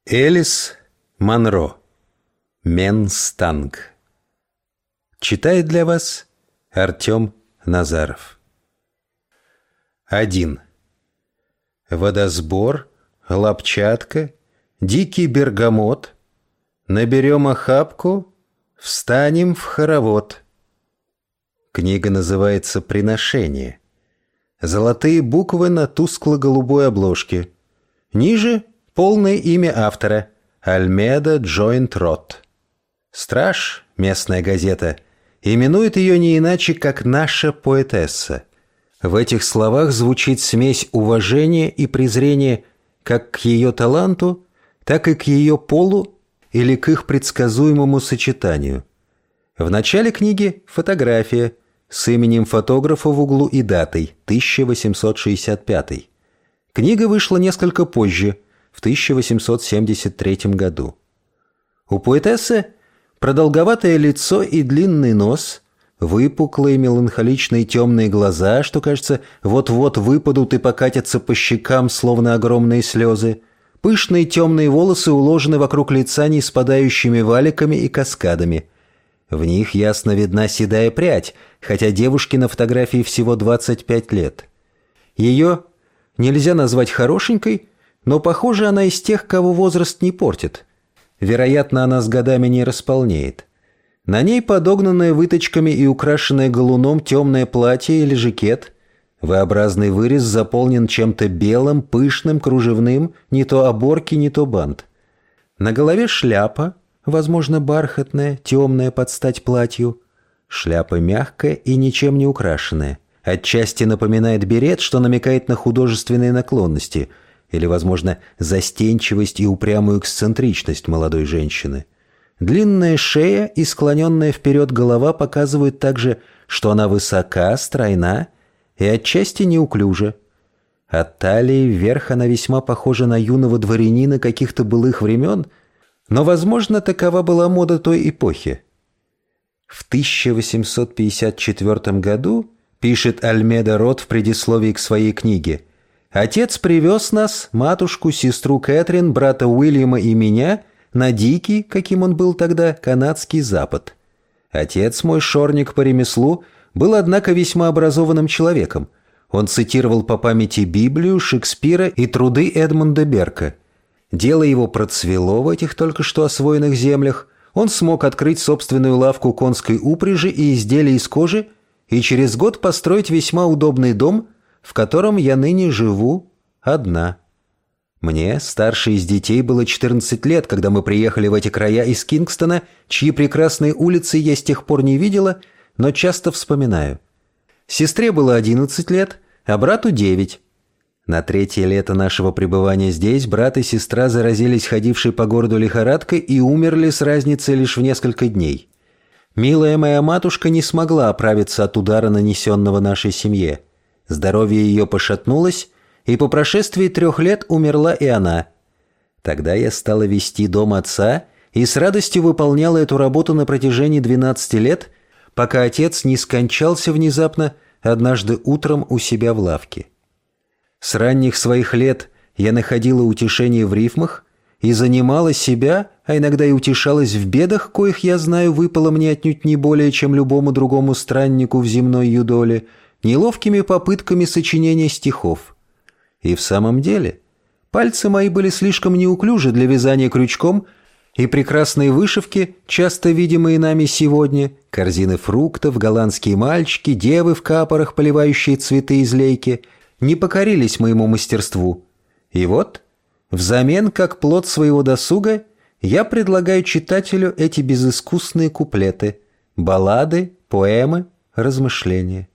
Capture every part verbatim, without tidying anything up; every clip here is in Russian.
Элис Монро. Менстанг. Читает для вас Артем Назаров. один. Водосбор, лапчатка, дикий бергамот. Наберем охапку, встанем в хоровод. Книга называется «Приношение». Золотые буквы на тускло-голубой обложке. Ниже полное имя автора – Альмеда Джойнт Рот. «Страж», местная газета, именует ее не иначе, как «наша поэтесса». В этих словах звучит смесь уважения и презрения как к ее таланту, так и к ее полу или к их предсказуемому сочетанию. В начале книги фотография с именем фотографа в углу и датой – тысяча восемьсот шестьдесят пятый. Книга вышла несколько позже, в тысяча восемьсот семьдесят третьем году. У поэтессы продолговатое лицо и длинный нос, выпуклые меланхоличные темные глаза, что, кажется, вот-вот выпадут и покатятся по щекам, словно огромные слезы. Пышные темные волосы уложены вокруг лица неспадающими валиками и каскадами. В них ясно видна седая прядь, хотя девушке на фотографии всего двадцать пять лет. Ее нельзя назвать хорошенькой, но, похоже, она из тех, кого возраст не портит. Вероятно, она с годами не располнеет. На ней подогнанное выточками и украшенное галуном темное платье или жакет. V-образный вырез заполнен чем-то белым, пышным, кружевным, не то оборки, не то бант. На голове шляпа, возможно, бархатная, темная под стать платью. Шляпа мягкая и ничем не украшенная. Отчасти напоминает берет, что намекает на художественные наклонности – или, возможно, застенчивость и упрямую эксцентричность молодой женщины. Длинная шея и склоненная вперед голова показывают также, что она высока, стройна и отчасти неуклюжа. От талии вверх она весьма похожа на юного дворянина каких-то былых времен, но, возможно, такова была мода той эпохи. В тысяча восемьсот пятьдесят четвёртом году, пишет Альмеда Рот в предисловии к своей книге, отец привез нас, матушку, сестру Кэтрин, брата Уильяма и меня, на дикий, каким он был тогда, канадский запад. Отец мой, шорник по ремеслу, был, однако, весьма образованным человеком. Он цитировал по памяти Библию, Шекспира и труды Эдмунда Берка. Дело его процвело в этих только что освоенных землях. Он смог открыть собственную лавку конской упряжи и изделий из кожи и через год построить весьма удобный дом, в котором я ныне живу одна. Мне, старшей из детей, было четырнадцать лет, когда мы приехали в эти края из Кингстона, чьи прекрасные улицы я с тех пор не видела, но часто вспоминаю. Сестре было одиннадцать лет, а брату девять. На третье лето нашего пребывания здесь брат и сестра заразились ходившей по городу лихорадкой и умерли с разницей лишь в несколько дней. Милая моя матушка не смогла оправиться от удара, нанесенного нашей семье. Здоровье ее пошатнулось, и по прошествии трех лет умерла и она. Тогда я стала вести дом отца и с радостью выполняла эту работу на протяжении двенадцати лет, пока отец не скончался внезапно однажды утром у себя в лавке. С ранних своих лет я находила утешение в рифмах и занимала себя, а иногда и утешалась в бедах, коих, я знаю, выпало мне отнюдь не более, чем любому другому страннику в земной юдоле, неловкими попытками сочинения стихов. И в самом деле, пальцы мои были слишком неуклюжи для вязания крючком, и прекрасные вышивки, часто видимые нами сегодня, корзины фруктов, голландские мальчики, девы в капорах, поливающие цветы из лейки, не покорились моему мастерству. И вот, взамен, как плод своего досуга, я предлагаю читателю эти безыскусные куплеты, баллады, поэмы, размышления.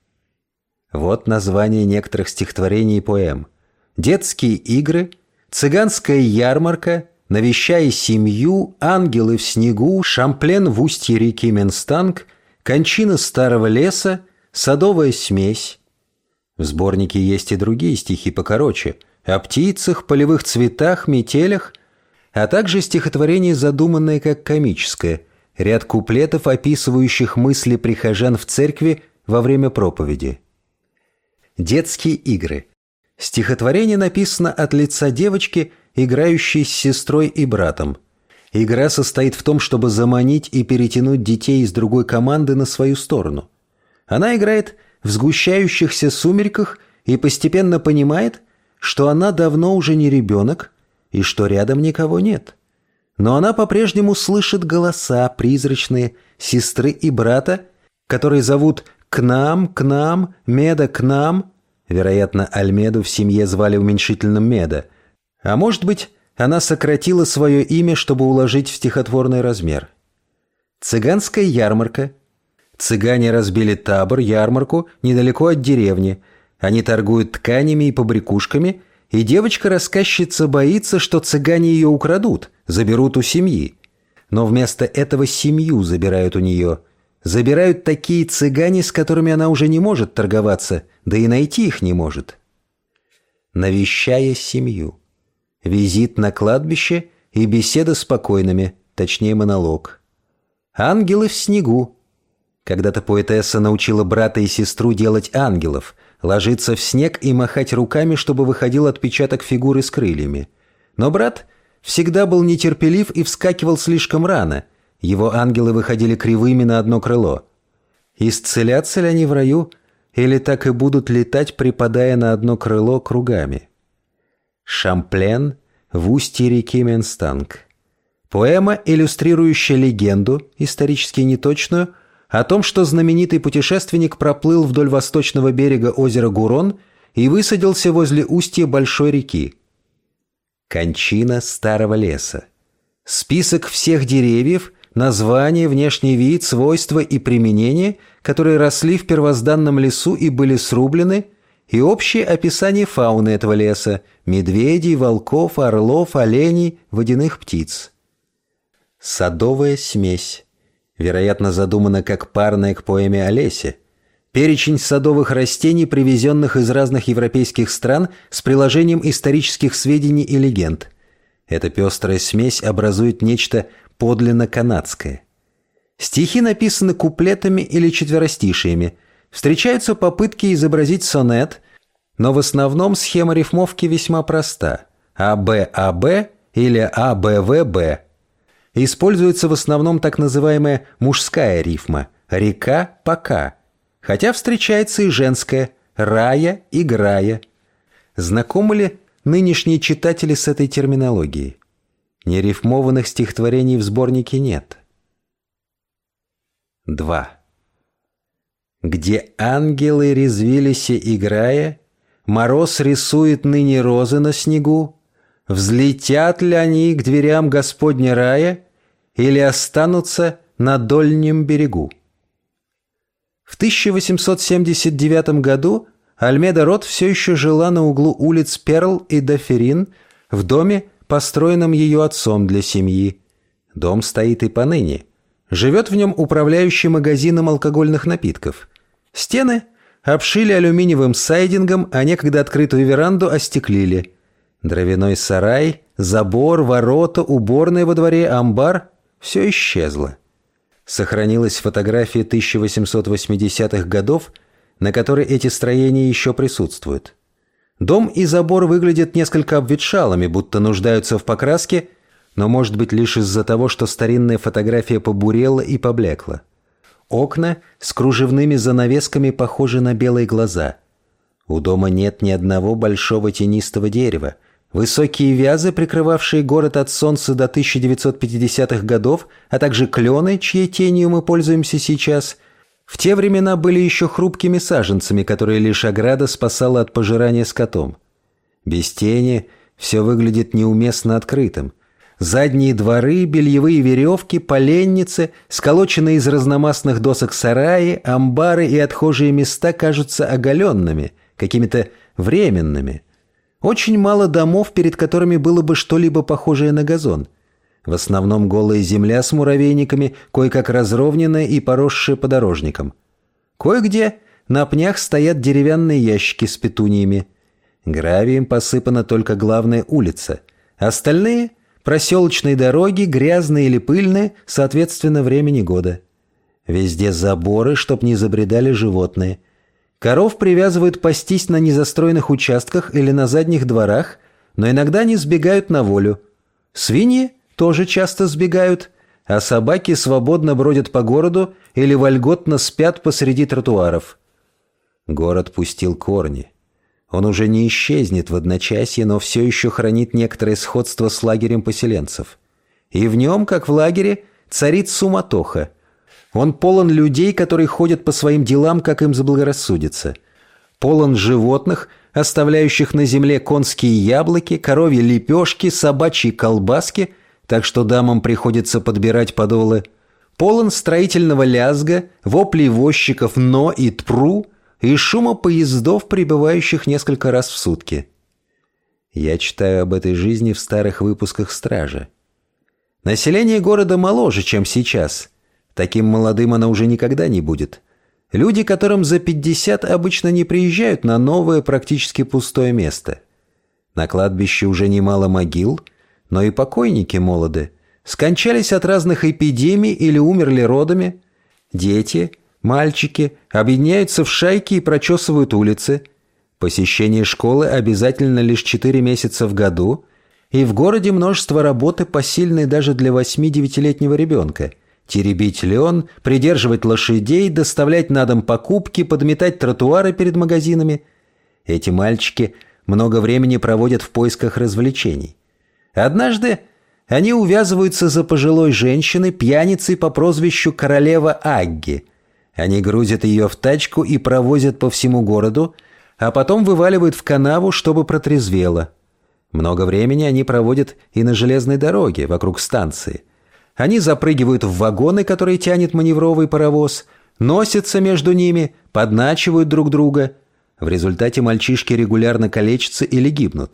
Вот название некоторых стихотворений и поэм. «Детские игры», «Цыганская ярмарка», «Навещая семью», «Ангелы в снегу», «Шамплен в устье реки Менстанг», «Кончина старого леса», «Садовая смесь». В сборнике есть и другие стихи покороче, о птицах, полевых цветах, метелях, а также стихотворение, задуманное как комическое, ряд куплетов, описывающих мысли прихожан в церкви во время проповеди. Детские игры. Стихотворение написано от лица девочки, играющей с сестрой и братом. Игра состоит в том, чтобы заманить и перетянуть детей из другой команды на свою сторону. Она играет в сгущающихся сумерках и постепенно понимает, что она давно уже не ребенок и что рядом никого нет. Но она по-прежнему слышит голоса призрачные сестры и брата, которые зовут «к нам, к нам, Меда, к нам». Вероятно, Альмеду в семье звали уменьшительным Меда. А может быть, она сократила свое имя, чтобы уложить в стихотворный размер. Цыганская ярмарка. Цыгане разбили табор, ярмарку, недалеко от деревни. Они торгуют тканями и побрякушками, и девочка-рассказчица боится, что цыгане ее украдут, заберут у семьи. Но вместо этого семью забирают у нее. Забирают такие цыгане, с которыми она уже не может торговаться, да и найти их не может. Навещая семью. Визит на кладбище и беседа с покойными, точнее монолог. Ангелы в снегу. Когда-то поэтесса научила брата и сестру делать ангелов, ложиться в снег и махать руками, чтобы выходил отпечаток фигуры с крыльями. Но брат всегда был нетерпелив и вскакивал слишком рано. Его ангелы выходили кривыми на одно крыло. Исцелятся ли они в раю, или так и будут летать, припадая на одно крыло кругами? Шамплен в устье реки Менстанг. Поэма, иллюстрирующая легенду, исторически неточную, о том, что знаменитый путешественник проплыл вдоль восточного берега озера Гурон и высадился возле устья большой реки. Кончина старого леса. Список всех деревьев, название, внешний вид, свойства и применения, которые росли в первозданном лесу и были срублены, и общее описание фауны этого леса – медведей, волков, орлов, оленей, водяных птиц. Садовая смесь. Вероятно, задумана как парная к поэме о лесе. Перечень садовых растений, привезенных из разных европейских стран с приложением исторических сведений и легенд. Эта пестрая смесь образует нечто подлинно канадское. Стихи написаны куплетами или четверостишиями. Встречаются попытки изобразить сонет, но в основном схема рифмовки весьма проста. АБ-АБ или АБВ-Б. Используется в основном так называемая мужская рифма «река-пока», хотя встречается и женская «рая» и «грая». Знакомы ли нынешние читатели с этой терминологией? Нерифмованных стихотворений в сборнике нет. два. Где ангелы резвились, играя, мороз рисует ныне розы на снегу, взлетят ли они к дверям Господня рая или останутся на дольнем берегу? В тысяча восемьсот семьдесят девятом году Альмеда Рот все еще жила на углу улиц Перл и Даферин в доме, построенном ее отцом для семьи. Дом стоит и поныне. Живет в нем управляющий магазином алкогольных напитков. Стены обшили алюминиевым сайдингом, а некогда открытую веранду остеклили. Дровяной сарай, забор, ворота, уборная во дворе, амбар – все исчезло. Сохранилась фотография тысяча восемьсот восьмидесятых годов, на которой эти строения еще присутствуют. Дом и забор выглядят несколько обветшалыми, будто нуждаются в покраске, но может быть лишь из-за того, что старинная фотография побурела и поблекла. Окна с кружевными занавесками похожи на белые глаза. У дома нет ни одного большого тенистого дерева. Высокие вязы, прикрывавшие город от солнца до тысяча девятьсот пятидесятых годов, а также клены, чьей тенью мы пользуемся сейчас, в те времена были еще хрупкими саженцами, которые лишь ограда спасала от пожирания скотом. Без тени все выглядит неуместно открытым. Задние дворы, бельевые веревки, поленницы, сколоченные из разномастных досок сараи, амбары и отхожие места кажутся оголенными, какими-то временными. Очень мало домов, перед которыми было бы что-либо похожее на газон. В основном голая земля с муравейниками, кое-как разровненная и поросшая подорожником. Кое-где на пнях стоят деревянные ящики с петуниями. Гравием посыпана только главная улица. Остальные – проселочные дороги, грязные или пыльные, соответственно, времени года. Везде заборы, чтоб не забредали животные. Коров привязывают пастись на незастроенных участках или на задних дворах, но иногда они сбегают на волю. Свиньи тоже часто сбегают, а собаки свободно бродят по городу или вольготно спят посреди тротуаров. Город пустил корни. Он уже не исчезнет в одночасье, но все еще хранит некоторое сходство с лагерем поселенцев. И в нем, как в лагере, царит суматоха. Он полон людей, которые ходят по своим делам, как им заблагорассудится. Полон животных, оставляющих на земле конские яблоки, коровьи лепешки, собачьи колбаски, так что дамам приходится подбирать подолы. Полон строительного лязга, воплей возчиков «но» и «тпру» и шума поездов, прибывающих несколько раз в сутки. Я читаю об этой жизни в старых выпусках «Стража». Население города моложе, чем сейчас. Таким молодым оно уже никогда не будет. Люди, которым за пятьдесят, обычно не приезжают на новое, практически пустое место. На кладбище уже немало могил, но и покойники молоды. Скончались от разных эпидемий или умерли родами. Дети, мальчики объединяются в шайки и прочесывают улицы. Посещение школы обязательно лишь четыре месяца в году, и в городе множество работы, посильной даже для восьми-девятилетнего ребенка. Теребить лен, придерживать лошадей, доставлять на дом покупки, подметать тротуары перед магазинами. Эти мальчики много времени проводят в поисках развлечений. Однажды они увязываются за пожилой женщиной, пьяницей по прозвищу Королева Агги. Они грузят ее в тачку и провозят по всему городу, а потом вываливают в канаву, чтобы протрезвело. Много времени они проводят и на железной дороге, вокруг станции. Они запрыгивают в вагоны, которые тянет маневровый паровоз, носятся между ними, подначивают друг друга. В результате мальчишки регулярно калечатся или гибнут.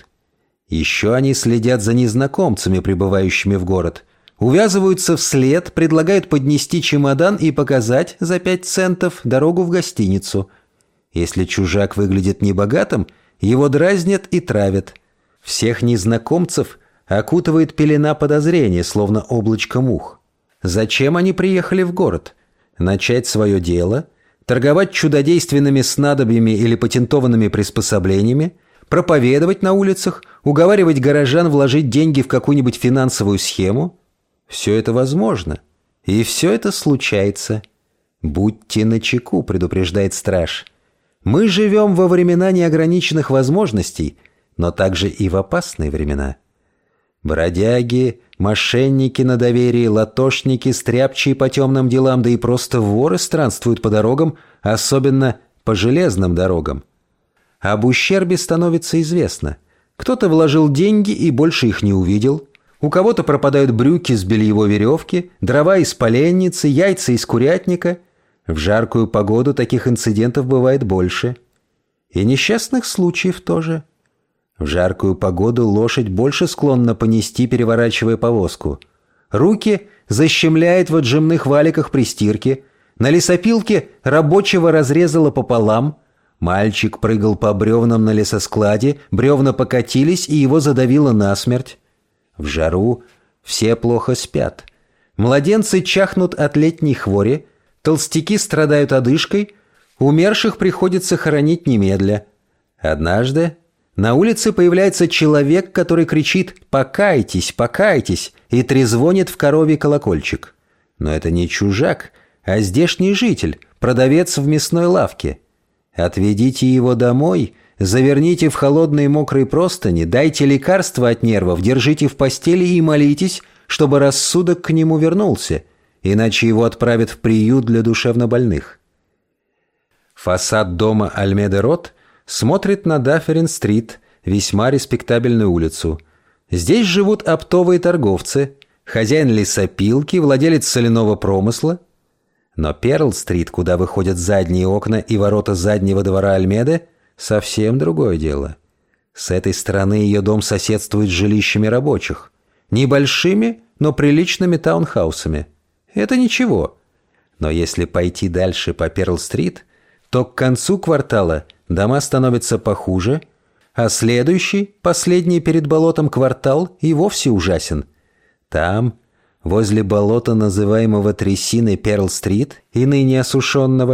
Еще они следят за незнакомцами, прибывающими в город. Увязываются вслед, предлагают поднести чемодан и показать за пять центов дорогу в гостиницу. Если чужак выглядит небогатым, его дразнят и травят. Всех незнакомцев окутывает пелена подозрения, словно облачко мух. Зачем они приехали в город? Начать свое дело? Торговать чудодейственными снадобьями или патентованными приспособлениями? Проповедовать на улицах? Уговаривать горожан вложить деньги в какую-нибудь финансовую схему? Все это возможно. И все это случается. «Будьте начеку», предупреждает страж. Мы живем во времена неограниченных возможностей, но также и в опасные времена. Бродяги, мошенники на доверии, латошники, стряпчие по темным делам, да и просто воры странствуют по дорогам, особенно по железным дорогам. Об ущербе становится известно. Кто-то вложил деньги и больше их не увидел. У кого-то пропадают брюки с бельевой веревки, дрова из поленницы, яйца из курятника. В жаркую погоду таких инцидентов бывает больше. И несчастных случаев тоже. В жаркую погоду лошадь больше склонна понести, переворачивая повозку. Руки защемляет в отжимных валиках при стирке. На лесопилке рабочего разрезало пополам. Мальчик прыгал по бревнам на лесоскладе, бревна покатились, и его задавило насмерть. В жару все плохо спят. Младенцы чахнут от летней хвори, толстяки страдают одышкой, умерших приходится хоронить немедля. Однажды на улице появляется человек, который кричит «Покайтесь, покайтесь!» и трезвонит в коровий колокольчик. Но это не чужак, а здешний житель, продавец в мясной лавке. Отведите его домой, заверните в холодные мокрые простыни, дайте лекарства от нервов, держите в постели и молитесь, чтобы рассудок к нему вернулся, иначе его отправят в приют для душевнобольных. Фасад дома Альмеде-Рот смотрит на Дафферин-стрит, весьма респектабельную улицу. Здесь живут оптовые торговцы, хозяин лесопилки, владелец соляного промысла. Но Перл-стрит, куда выходят задние окна и ворота заднего двора Альмеде, совсем другое дело. С этой стороны ее дом соседствует с жилищами рабочих. Небольшими, но приличными таунхаусами. Это ничего. Но если пойти дальше по Перл-стрит, то к концу квартала дома становятся похуже, а следующий, последний перед болотом квартал и вовсе ужасен. Там, возле болота, называемого трясиной Перл-стрит, и ныне осушенного,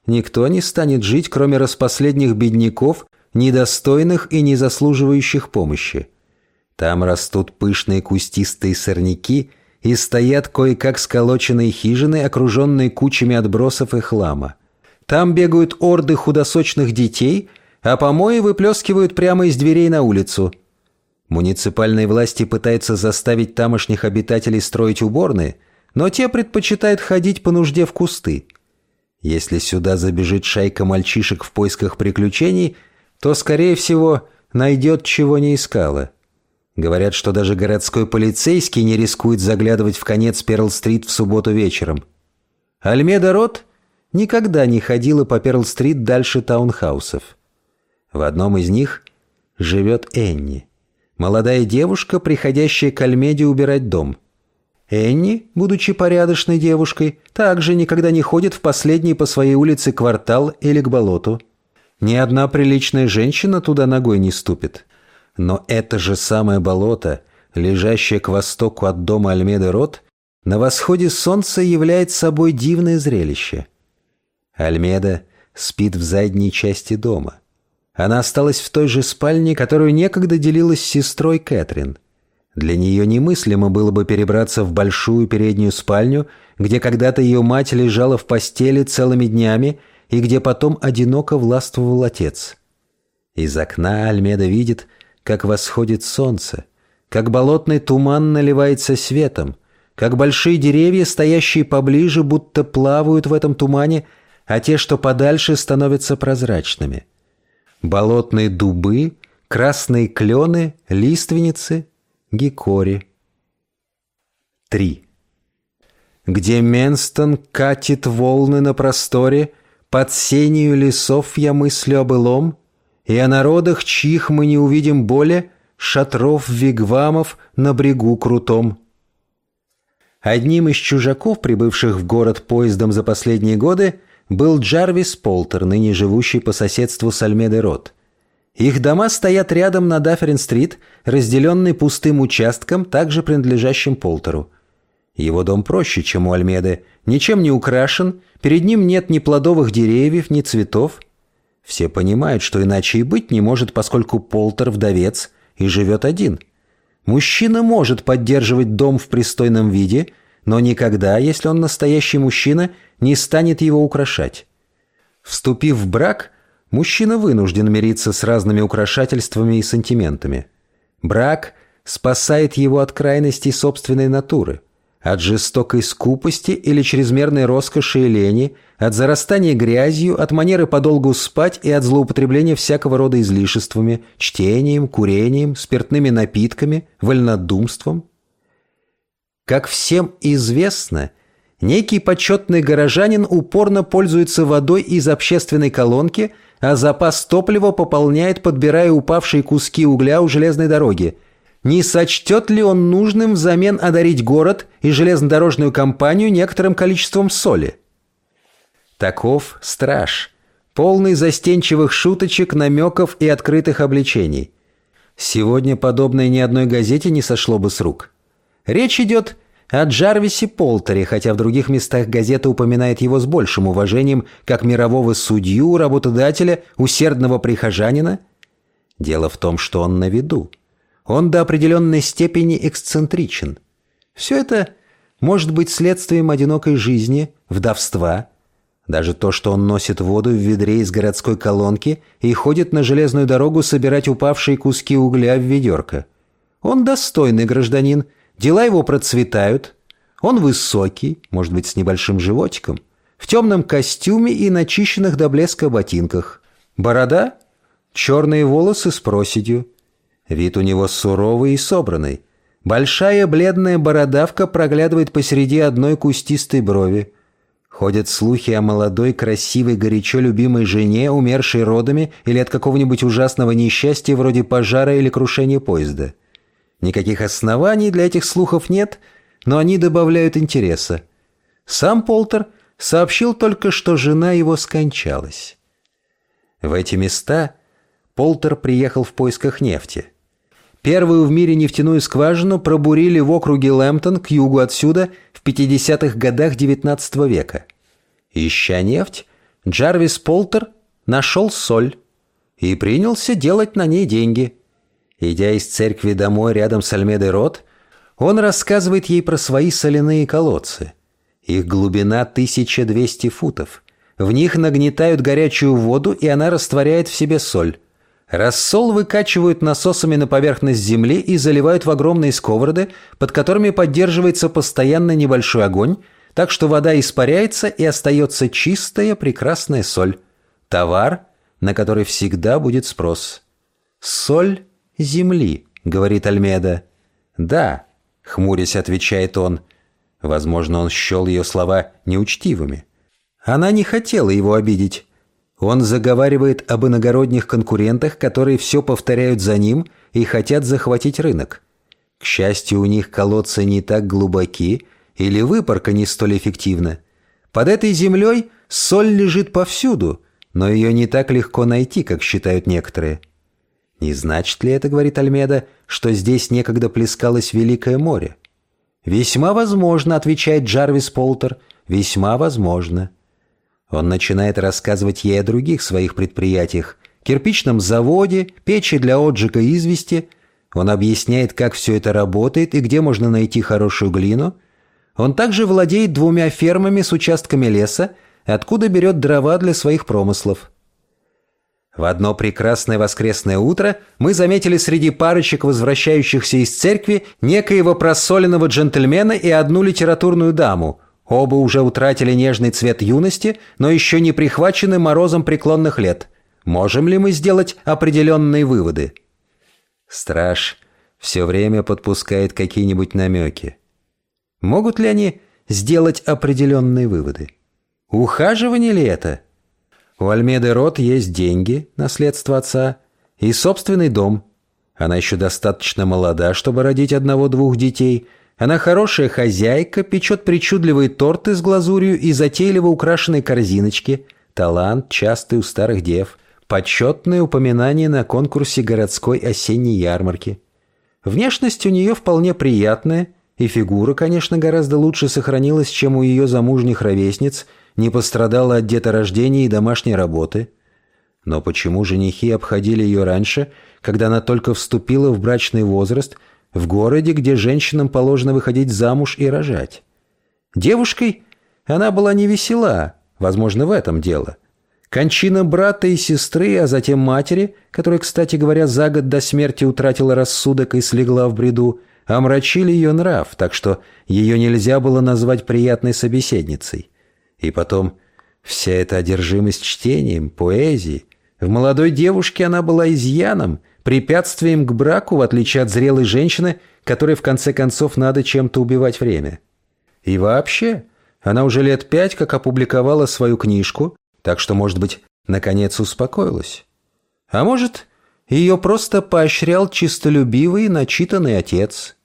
никто не станет жить, кроме распоследних бедняков, недостойных и не заслуживающих помощи. Там растут пышные кустистые сорняки и стоят кое-как сколоченные хижины, окруженные кучами отбросов и хлама. Там бегают орды худосочных детей, а помои выплескивают прямо из дверей на улицу. Муниципальные власти пытаются заставить тамошних обитателей строить уборные, но те предпочитают ходить по нужде в кусты. Если сюда забежит шайка мальчишек в поисках приключений, то, скорее всего, найдет, чего не искала. Говорят, что даже городской полицейский не рискует заглядывать в конец Перл-стрит в субботу вечером. Альмеда-Рот никогда не ходила по Перл-стрит дальше таунхаусов. В одном из них живет Энни, молодая девушка, приходящая к Альмеде убирать дом. Энни, будучи порядочной девушкой, также никогда не ходит в последний по своей улице квартал или к болоту. Ни одна приличная женщина туда ногой не ступит. Но это же самое болото, лежащее к востоку от дома Альмеды-Рот, на восходе солнца является собой дивное зрелище. Альмеда спит в задней части дома. Она осталась в той же спальне, которую некогда делилась с сестрой Кэтрин. Для нее немыслимо было бы перебраться в большую переднюю спальню, где когда-то ее мать лежала в постели целыми днями и где потом одиноко властвовал отец. Из окна Альмеда видит, как восходит солнце, как болотный туман наливается светом, как большие деревья, стоящие поближе, будто плавают в этом тумане, а те, что подальше, становятся прозрачными. Болотные дубы, красные клены, лиственницы, гикори. три. Где Менстон катит волны на просторе, под сенью лесов я мыслю о былом, и о народах, чьих мы не увидим более, шатров вигвамов на брегу крутом. Одним из чужаков, прибывших в город поездом за последние годы, был Джарвис Полтер, ныне живущий по соседству с Альмедой-Рот. Их дома стоят рядом на Дафферин-стрит, разделенный пустым участком, также принадлежащим Полтеру. Его дом проще, чем у Альмеды, ничем не украшен, перед ним нет ни плодовых деревьев, ни цветов. Все понимают, что иначе и быть не может, поскольку Полтер вдовец и живет один. Мужчина может поддерживать дом в пристойном виде, но никогда, если он настоящий мужчина, не станет его украшать. Вступив в брак, мужчина вынужден мириться с разными украшательствами и сантиментами. Брак спасает его от крайностей собственной натуры, от жестокой скупости или чрезмерной роскоши и лени, от зарастания грязью, от манеры подолгу спать и от злоупотребления всякого рода излишествами, чтением, курением, спиртными напитками, вольнодумством. Как всем известно, некий почетный горожанин упорно пользуется водой из общественной колонки, а запас топлива пополняет, подбирая упавшие куски угля у железной дороги. Не сочтет ли он нужным взамен одарить город и железнодорожную компанию некоторым количеством соли? Таков страж, полный застенчивых шуточек, намеков и открытых обличений. Сегодня подобное ни одной газете не сошло бы с рук. Речь идет о Джарвисе Полтере, хотя в других местах газета упоминает его с большим уважением как мирового судью, работодателя, усердного прихожанина. Дело в том, что он на виду. Он до определенной степени эксцентричен. Все это может быть следствием одинокой жизни, вдовства. Даже то, что он носит воду в ведре из городской колонки и ходит на железную дорогу собирать упавшие куски угля в ведерко. Он достойный гражданин, дела его процветают. Он высокий, может быть, с небольшим животиком, в темном костюме и начищенных до блеска ботинках. Борода, черные волосы с проседью. Вид у него суровый и собранный. Большая бледная бородавка проглядывает посреди одной кустистой брови. Ходят слухи о молодой, красивой, горячо любимой жене, умершей родами или от какого-нибудь ужасного несчастья вроде пожара или крушения поезда. Никаких оснований для этих слухов нет, но они добавляют интереса. Сам Полтер сообщил только, что жена его скончалась. В эти места Полтер приехал в поисках нефти. Первую в мире нефтяную скважину пробурили в округе Лэмптон к югу отсюда в пятидесятых годах девятнадцатого века. Ища нефть, Джарвис Полтер нашел соль и принялся делать на ней деньги. Идя из церкви домой рядом с Альмедой Рот, он рассказывает ей про свои соляные колодцы. Их глубина тысяча двести футов. В них нагнетают горячую воду, и она растворяет в себе соль. Рассол выкачивают насосами на поверхность земли и заливают в огромные сковороды, под которыми поддерживается постоянно небольшой огонь, так что вода испаряется и остается чистая прекрасная соль. Товар, на который всегда будет спрос. «Соль земли», — говорит Альмеда. «Да», — хмурясь отвечает он. Возможно, он счел ее слова неучтивыми. Она не хотела его обидеть. Он заговаривает об иногородних конкурентах, которые все повторяют за ним и хотят захватить рынок. К счастью, у них колодцы не так глубоки, или выпарка не столь эффективна. Под этой землей соль лежит повсюду, но ее не так легко найти, как считают некоторые. «Не значит ли это, — говорит Альмеда, — что здесь некогда плескалось Великое море?» «Весьма возможно, — отвечает Джарвис Полтер, — весьма возможно». Он начинает рассказывать ей о других своих предприятиях, кирпичном заводе, печи для отжига извести. Он объясняет, как все это работает и где можно найти хорошую глину. Он также владеет двумя фермами с участками леса, откуда берет дрова для своих промыслов. В одно прекрасное воскресное утро мы заметили среди парочек, возвращающихся из церкви, некоего просоленного джентльмена и одну литературную даму. Оба уже утратили нежный цвет юности, но еще не прихвачены морозом преклонных лет. Можем ли мы сделать определенные выводы? Страж все время подпускает какие-нибудь намеки. Могут ли они сделать определенные выводы? Ухаживание ли это? У Альмеды Рот есть деньги, наследство отца, и собственный дом. Она еще достаточно молода, чтобы родить одного-двух детей. Она хорошая хозяйка, печет причудливые торты с глазурью и затейливо украшенные корзиночки. Талант частый у старых дев. Почетное упоминание на конкурсе городской осенней ярмарки. Внешность у нее вполне приятная, и фигура, конечно, гораздо лучше сохранилась, чем у ее замужних ровесниц, не пострадала от деторождения и домашней работы. Но почему женихи обходили ее раньше, когда она только вступила в брачный возраст, в городе, где женщинам положено выходить замуж и рожать? Девушкой она была невесела, возможно, в этом дело. Кончина брата и сестры, а затем матери, которая, кстати говоря, за год до смерти утратила рассудок и слегла в бреду, омрачили ее нрав, так что ее нельзя было назвать приятной собеседницей. И потом, вся эта одержимость чтением, поэзией. В молодой девушке она была изъяном, препятствием к браку, в отличие от зрелой женщины, которой в конце концов надо чем-то убивать время. И вообще, она уже лет пять как опубликовала свою книжку, так что, может быть, наконец успокоилась. А может, ее просто поощрял чистолюбивый, начитанный отец.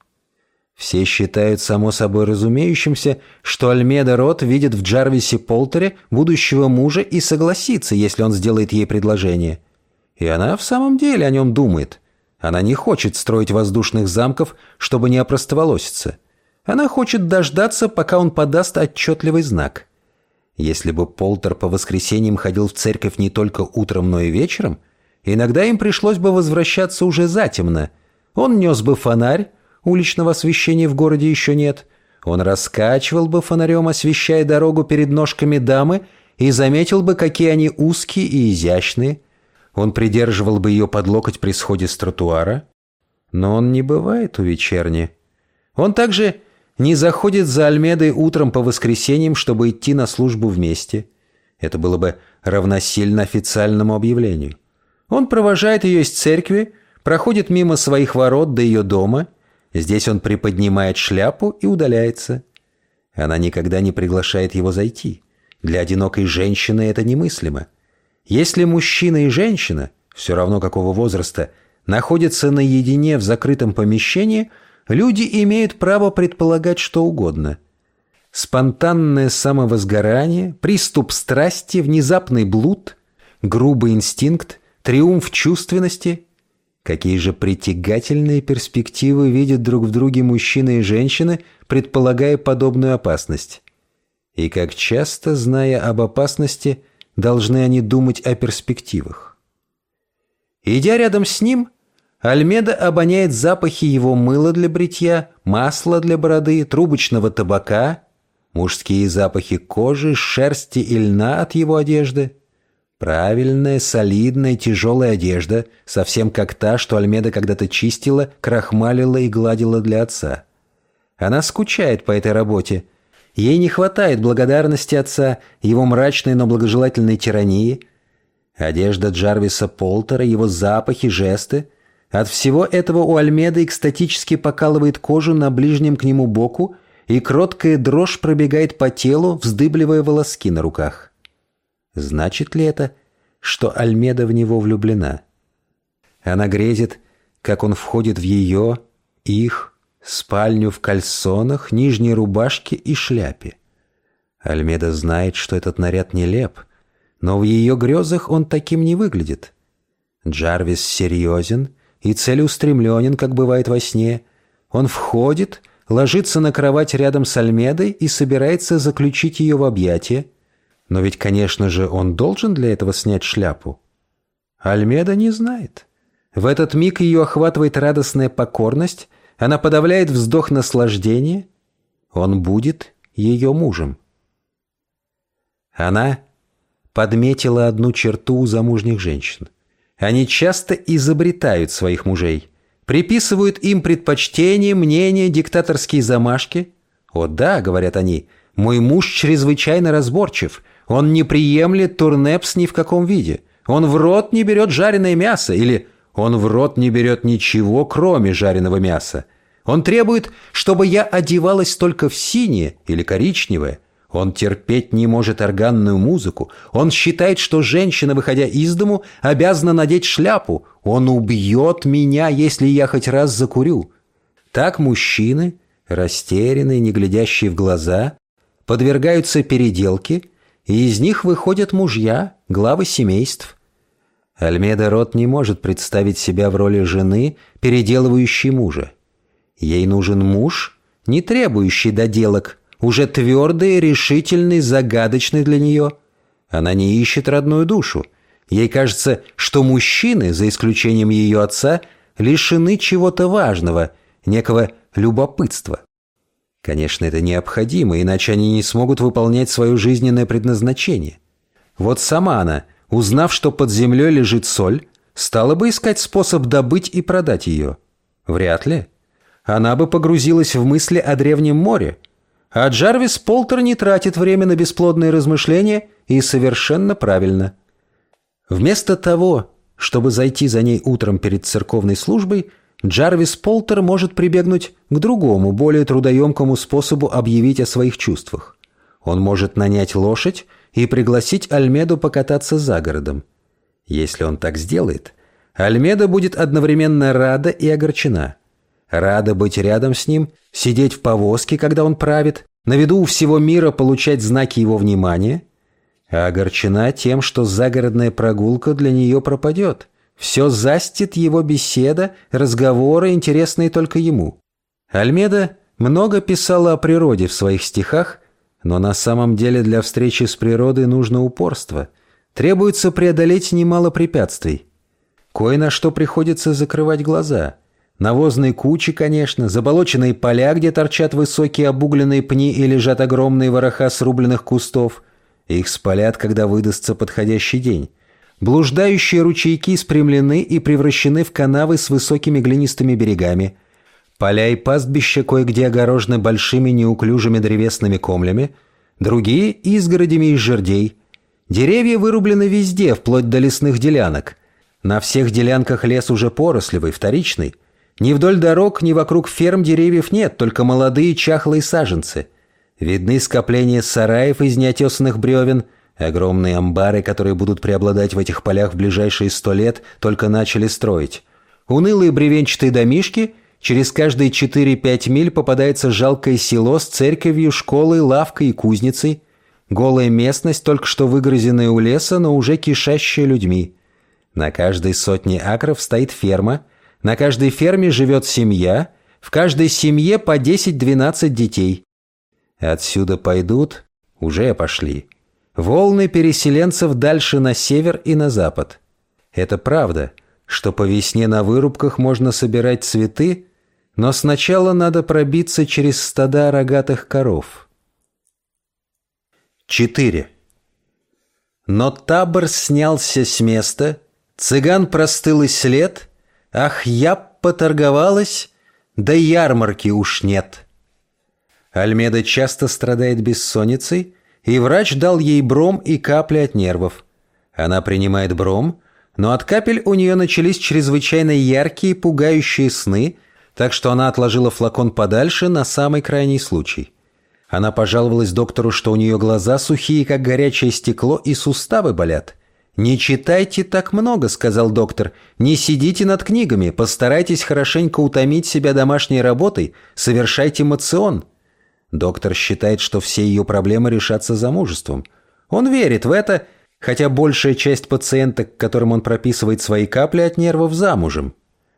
Все считают само собой разумеющимся, что Альмеда Рот видит в Джарвисе Полтере будущего мужа и согласится, если он сделает ей предложение. И она в самом деле о нем думает. Она не хочет строить воздушных замков, чтобы не опростоволоситься. Она хочет дождаться, пока он подаст отчетливый знак. Если бы Полтер по воскресеньям ходил в церковь не только утром, но и вечером, иногда им пришлось бы возвращаться уже затемно. Он нес бы фонарь, уличного освещения в городе еще нет. Он раскачивал бы фонарем, освещая дорогу перед ножками дамы, и заметил бы, какие они узкие и изящные. Он придерживал бы ее под локоть при сходе с тротуара. Но он не бывает у вечерни. Он также не заходит за Альмедой утром по воскресеньям, чтобы идти на службу вместе. Это было бы равносильно официальному объявлению. Он провожает ее из церкви, проходит мимо своих ворот до ее дома. Здесь он приподнимает шляпу и удаляется. Она никогда не приглашает его зайти. Для одинокой женщины это немыслимо. Если мужчина и женщина, все равно какого возраста, находятся наедине в закрытом помещении, люди имеют право предполагать что угодно. Спонтанное самовозгорание, приступ страсти, внезапный блуд, грубый инстинкт, триумф чувственности. Какие же притягательные перспективы видят друг в друге мужчины и женщины, предполагая подобную опасность. И как часто, зная об опасности, должны они думать о перспективах. Идя рядом с ним, Альмеда обоняет запахи его мыла для бритья, масла для бороды, трубочного табака, мужские запахи кожи, шерсти и льна от его одежды. Правильная, солидная, тяжелая одежда, совсем как та, что Альмеда когда-то чистила, крахмалила и гладила для отца. Она скучает по этой работе. Ей не хватает благодарности отца, его мрачной, но благожелательной тирании. Одежда Джарвиса Полтера, его запахи, жесты. От всего этого у Альмеды экстатически покалывает кожу на ближнем к нему боку, и кроткая дрожь пробегает по телу, вздыбливая волоски на руках. Значит ли это, что Альмеда в него влюблена? Она грезит, как он входит в ее, их, спальню в кальсонах, нижней рубашке и шляпе. Альмеда знает, что этот наряд нелеп, но в ее грезах он таким не выглядит. Джарвис серьезен и целеустремленен, как бывает во сне. Он входит, ложится на кровать рядом с Альмедой и собирается заключить ее в объятия. Но ведь, конечно же, он должен для этого снять шляпу. Альмеда не знает. В этот миг ее охватывает радостная покорность, она подавляет вздох наслаждения. Он будет ее мужем. Она подметила одну черту у замужних женщин. Они часто изобретают своих мужей, приписывают им предпочтения, мнения, диктаторские замашки. «О да», — говорят они, — «мой муж чрезвычайно разборчив, он не приемлет турнепс ни в каком виде, он в рот не берет жареное мясо» или «он в рот не берет ничего, кроме жареного мяса». Он требует, чтобы я одевалась только в синее или коричневое. Он терпеть не может органную музыку. Он считает, что женщина, выходя из дому, обязана надеть шляпу. Он убьет меня, если я хоть раз закурю. Так мужчины, растерянные, не глядящие в глаза, подвергаются переделке, и из них выходят мужья, главы семейств. Альмеда Рот не может представить себя в роли жены, переделывающей мужа. Ей нужен муж, не требующий доделок, уже твердый, решительный, загадочный для нее. Она не ищет родную душу. Ей кажется, что мужчины, за исключением ее отца, лишены чего-то важного, некого любопытства. Конечно, это необходимо, иначе они не смогут выполнять свое жизненное предназначение. Вот сама она, узнав, что под землей лежит соль, стала бы искать способ добыть и продать ее. Вряд ли. Она бы погрузилась в мысли о древнем море. А Джарвис Полтер не тратит время на бесплодные размышления, и совершенно правильно. Вместо того, чтобы зайти за ней утром перед церковной службой, Джарвис Полтер может прибегнуть к другому, более трудоемкому способу объявить о своих чувствах. Он может нанять лошадь и пригласить Альмеду покататься за городом. Если он так сделает, Альмеда будет одновременно рада и огорчена. Рада быть рядом с ним, сидеть в повозке, когда он правит, на виду у всего мира получать знаки его внимания, а огорчена тем, что загородная прогулка для нее пропадет. Все застит его беседа, разговоры, интересные только ему. Альмеда много писала о природе в своих стихах, но на самом деле для встречи с природой нужно упорство. Требуется преодолеть немало препятствий. Кое на что приходится закрывать глаза. Навозные кучи, конечно, заболоченные поля, где торчат высокие обугленные пни и лежат огромные вороха срубленных кустов. Их спалят, когда выдастся подходящий день. Блуждающие ручейки спрямлены и превращены в канавы с высокими глинистыми берегами. Поля и пастбища кое-где огорожены большими неуклюжими древесными комлями, другие – изгородями из жердей. Деревья вырублены везде, вплоть до лесных делянок. На всех делянках лес уже порослевый, вторичный. Ни вдоль дорог, ни вокруг ферм деревьев нет, только молодые чахлые саженцы. Видны скопления сараев из неотесанных бревен, огромные амбары, которые будут преобладать в этих полях в ближайшие сто лет, только начали строить. Унылые бревенчатые домишки, через каждые четыре-пять миль попадается жалкое село с церковью, школой, лавкой и кузницей. Голая местность, только что выгрызенная у леса, но уже кишащая людьми. На каждой сотне акров стоит ферма. На каждой ферме живет семья, в каждой семье по десять-двенадцать детей. Отсюда пойдут, уже пошли, волны переселенцев дальше на север и на запад. Это правда, что по весне на вырубках можно собирать цветы, но сначала надо пробиться через стада рогатых коров. четыре. Но табор снялся с места, цыган простыл и след, ах, я поторговалась, да ярмарки уж нет. Альмеда часто страдает бессонницей, и врач дал ей бром и капли от нервов. Она принимает бром, но от капель у нее начались чрезвычайно яркие, пугающие сны, так что она отложила флакон подальше на самый крайний случай. Она пожаловалась доктору, что у нее глаза сухие, как горячее стекло, и суставы болят. «Не читайте так много», — сказал доктор. «Не сидите над книгами, постарайтесь хорошенько утомить себя домашней работой, совершайте моцион». Доктор считает, что все ее проблемы решатся замужеством. Он верит в это, хотя большая часть пациенток, которым он прописывает свои капли от нервов, замужем.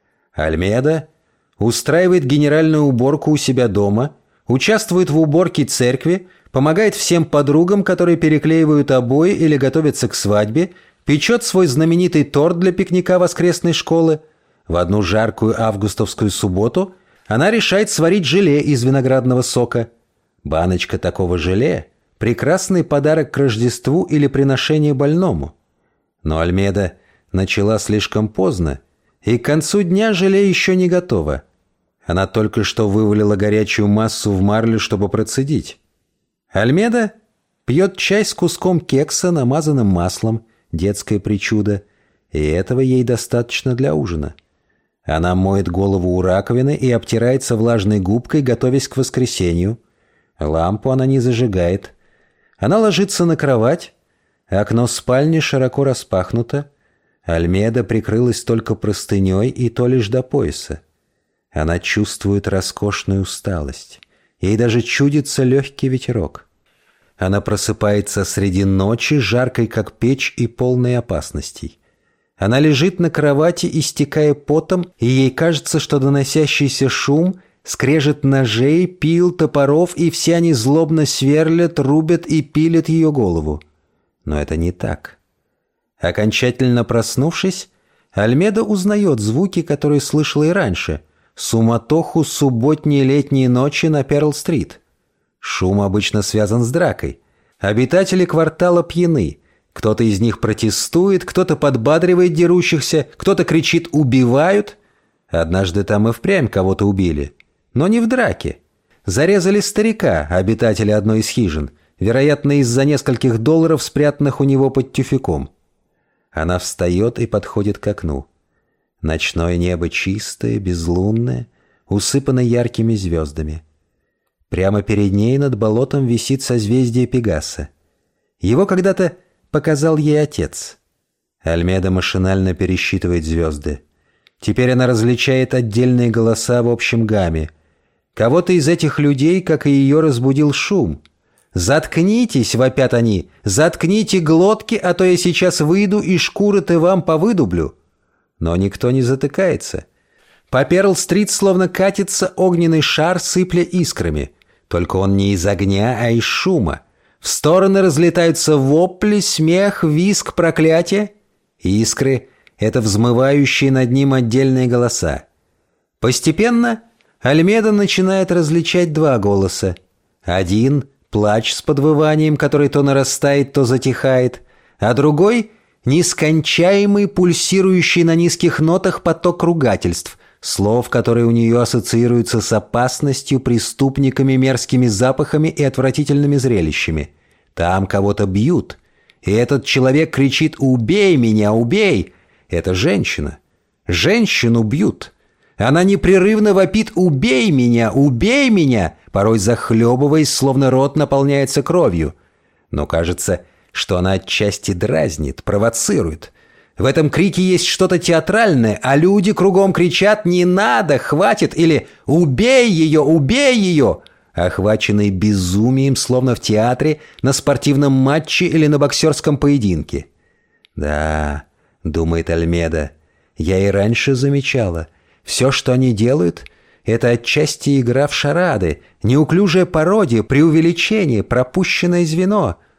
Альмеда устраивает генеральную уборку у себя дома, участвует в уборке церкви, помогает всем подругам, которые переклеивают обои или готовятся к свадьбе, печет свой знаменитый торт для пикника воскресной школы. В одну жаркую августовскую субботу она решает сварить желе из виноградного сока. Баночка такого желе – прекрасный подарок к Рождеству или приношение больному. Но Альмеда начала слишком поздно, и к концу дня желе еще не готово. Она только что вывалила горячую массу в марлю, чтобы процедить. Альмеда пьет чай с куском кекса, намазанным маслом, детское причудо, и этого ей достаточно для ужина. Она моет голову у раковины и обтирается влажной губкой, готовясь к воскресенью. Лампу она не зажигает. Она ложится на кровать. Окно спальни широко распахнуто. Альмеда прикрылась только простыней, и то лишь до пояса. Она чувствует роскошную усталость. Ей даже чудится легкий ветерок. Она просыпается среди ночи, жаркой как печь и полной опасностей. Она лежит на кровати, истекая потом, и ей кажется, что доносящийся шум, скрежет ножей, пил, топоров, и все они злобно сверлят, рубят и пилят ее голову. Но это не так. Окончательно проснувшись, Альмеда узнает звуки, которые слышала и раньше, суматоху субботней летней ночи на Перл-стрит. Шум обычно связан с дракой. Обитатели квартала пьяны. Кто-то из них протестует, кто-то подбадривает дерущихся, кто-то кричит «убивают». Однажды там и впрямь кого-то убили. Но не в драке. Зарезали старика, обитателя одной из хижин, вероятно, из-за нескольких долларов, спрятанных у него под тюфяком. Она встает и подходит к окну. Ночное небо чистое, безлунное, усыпано яркими звездами. Прямо перед ней над болотом висит созвездие Пегаса. Его когда-то показал ей отец. Альмеда машинально пересчитывает звезды. Теперь она различает отдельные голоса в общем гамме. Кого-то из этих людей, как и ее, разбудил шум. «Заткнитесь!» — вопят они. «Заткните глотки, а то я сейчас выйду и шкуры-то вам повыдублю!» Но никто не затыкается. По Перл-стрит словно катится огненный шар, сыпля искрами. Только он не из огня, а из шума. В стороны разлетаются вопли, смех, визг, проклятие. Искры — это взмывающие над ним отдельные голоса. Постепенно Альмеда начинает различать два голоса. Один — плач с подвыванием, который то нарастает, то затихает, а другой — нескончаемый, пульсирующий на низких нотах поток ругательств, слов, которые у нее ассоциируются с опасностью, преступниками, мерзкими запахами и отвратительными зрелищами. Там кого-то бьют, и этот человек кричит «Убей меня, убей!» Это женщина. Женщину бьют. Она непрерывно вопит «Убей меня, убей меня!», порой захлебываясь, словно рот наполняется кровью. Но кажется, что она отчасти дразнит, провоцирует. В этом крике есть что-то театральное, а люди кругом кричат «Не надо, хватит!» или «Убей ее, убей ее!», охваченные безумием, словно в театре, на спортивном матче или на боксерском поединке. «Да», — думает Альмеда, — «я и раньше замечала. Все, что они делают, это отчасти игра в шарады, неуклюжая пародия, преувеличение, пропущенное звено.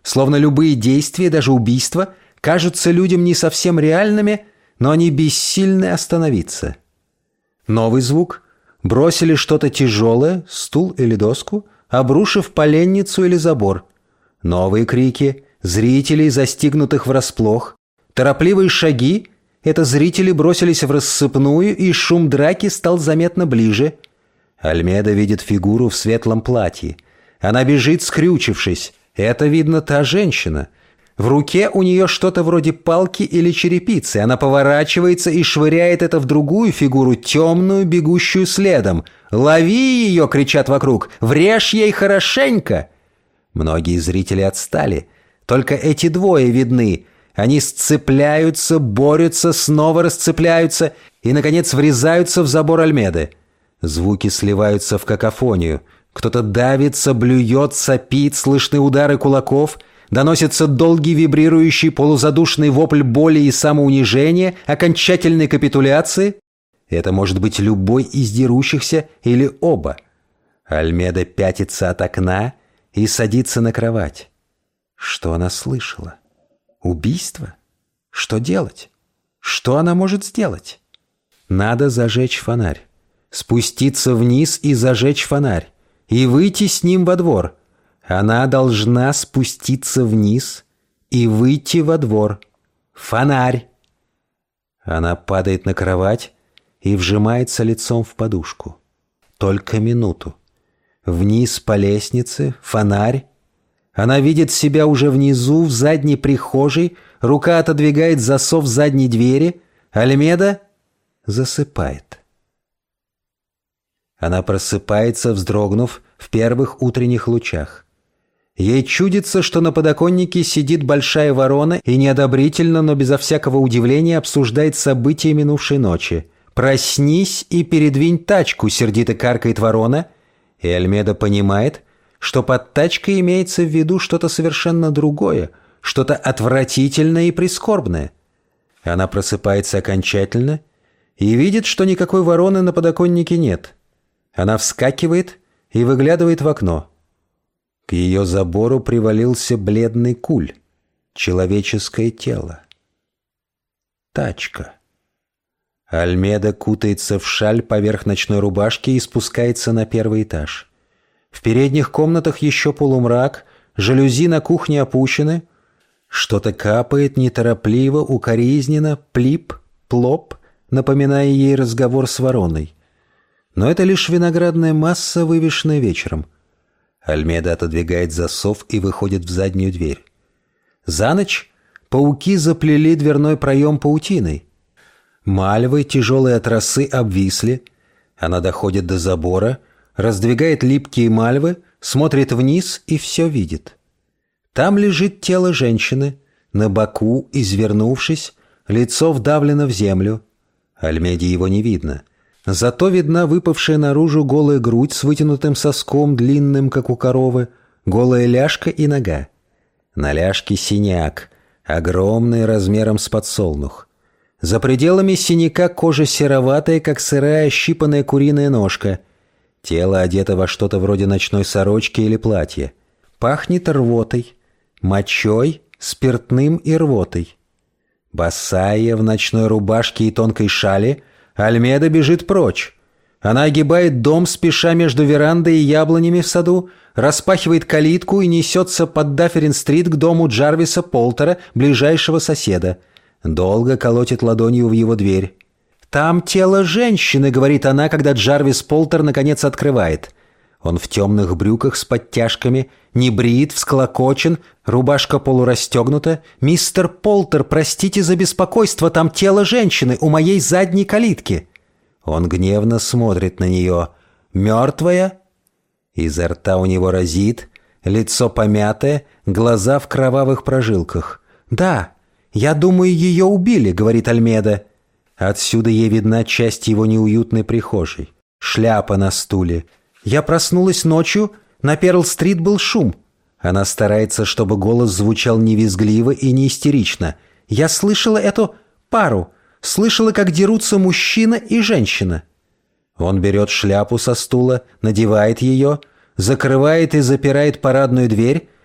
словно любые действия, даже убийства, кажутся людям не совсем реальными, но они бессильны остановиться. Новый звук. Бросили что-то тяжелое, стул или доску, обрушив поленницу или забор. Новые крики. Зрителей, застигнутых врасплох. Торопливые шаги. Это зрители бросились в рассыпную, и шум драки стал заметно ближе. Альмеда видит фигуру в светлом платье. Она бежит, скрючившись. Это, видно, та женщина. В руке у нее что-то вроде палки или черепицы. Она поворачивается и швыряет это в другую фигуру, темную, бегущую следом. «Лови ее!» — кричат вокруг. «Врежь ей хорошенько!» Многие зрители отстали. Только эти двое видны. Они сцепляются, борются, снова расцепляются и, наконец, врезаются в забор Альмеды. Звуки сливаются в какофонию. Кто-то давится, блюет, сопит, слышны удары кулаков. Доносится долгий вибрирующий полузадушный вопль боли и самоунижения, окончательной капитуляции. Это может быть любой из дерущихся или оба. Альмеда пятится от окна и садится на кровать. Что она слышала? Убийство? Что делать? Что она может сделать? Надо зажечь фонарь. Спуститься вниз и зажечь фонарь. И выйти с ним во двор. Она должна спуститься вниз и выйти во двор. Фонарь! Она падает на кровать и вжимается лицом в подушку. Только минуту. Вниз по лестнице, фонарь. Она видит себя уже внизу, в задней прихожей. Рука отодвигает засов задней двери. Альмеда засыпает. Она просыпается, вздрогнув в первых утренних лучах. Ей чудится, что на подоконнике сидит большая ворона и неодобрительно, но безо всякого удивления обсуждает события минувшей ночи. «Проснись и передвинь тачку», — сердито каркает ворона, и Альмеда понимает, что под тачкой имеется в виду что-то совершенно другое, что-то отвратительное и прискорбное. Она просыпается окончательно и видит, что никакой вороны на подоконнике нет. Она вскакивает и выглядывает в окно. К ее забору привалился бледный куль. Человеческое тело. Тачка. Альмеда кутается в шаль поверх ночной рубашки и спускается на первый этаж. В передних комнатах еще полумрак, жалюзи на кухне опущены. Что-то капает неторопливо, укоризненно, плип, плоп, напоминая ей разговор с вороной. Но это лишь виноградная масса, вывешенная вечером. Альмеда отодвигает засов и выходит в заднюю дверь. За ночь пауки заплели дверной проем паутиной. Мальвы, тяжелые от росы, обвисли. Она доходит до забора, раздвигает липкие мальвы, смотрит вниз и все видит. Там лежит тело женщины, на боку, извернувшись, лицо вдавлено в землю. Альмеде его не видно. Зато видна выпавшая наружу голая грудь с вытянутым соском, длинным, как у коровы, голая ляжка и нога. На ляжке синяк, огромный, размером с подсолнух. За пределами синяка кожа сероватая, как сырая щипанная куриная ножка. Тело одето во что-то вроде ночной сорочки или платья. Пахнет рвотой, мочой, спиртным и рвотой. Босая, в ночной рубашке и тонкой шали, Альмеда бежит прочь. Она огибает дом, спеша между верандой и яблонями в саду, распахивает калитку и несется под Дафферин-стрит к дому Джарвиса Полтера, ближайшего соседа. Долго колотит ладонью в его дверь. «Там тело женщины», — говорит она, когда Джарвис Полтер наконец открывает. Он в темных брюках с подтяжками, не брит, всклокочен, рубашка полурастегнута. «Мистер Полтер, простите за беспокойство, там тело женщины у моей задней калитки». Он гневно смотрит на нее. «Мертвая?» Изо рта у него разит, лицо помятое, глаза в кровавых прожилках. «Да, я думаю, ее убили», — говорит Альмеда. Отсюда ей видна часть его неуютной прихожей. Шляпа на стуле. «Я проснулась ночью, на Перл-стрит был шум». Она старается, чтобы голос звучал не визгливо и не истерично. «Я слышала эту пару, слышала, как дерутся мужчина и женщина». Он берет шляпу со стула, надевает ее, закрывает и запирает парадную дверь,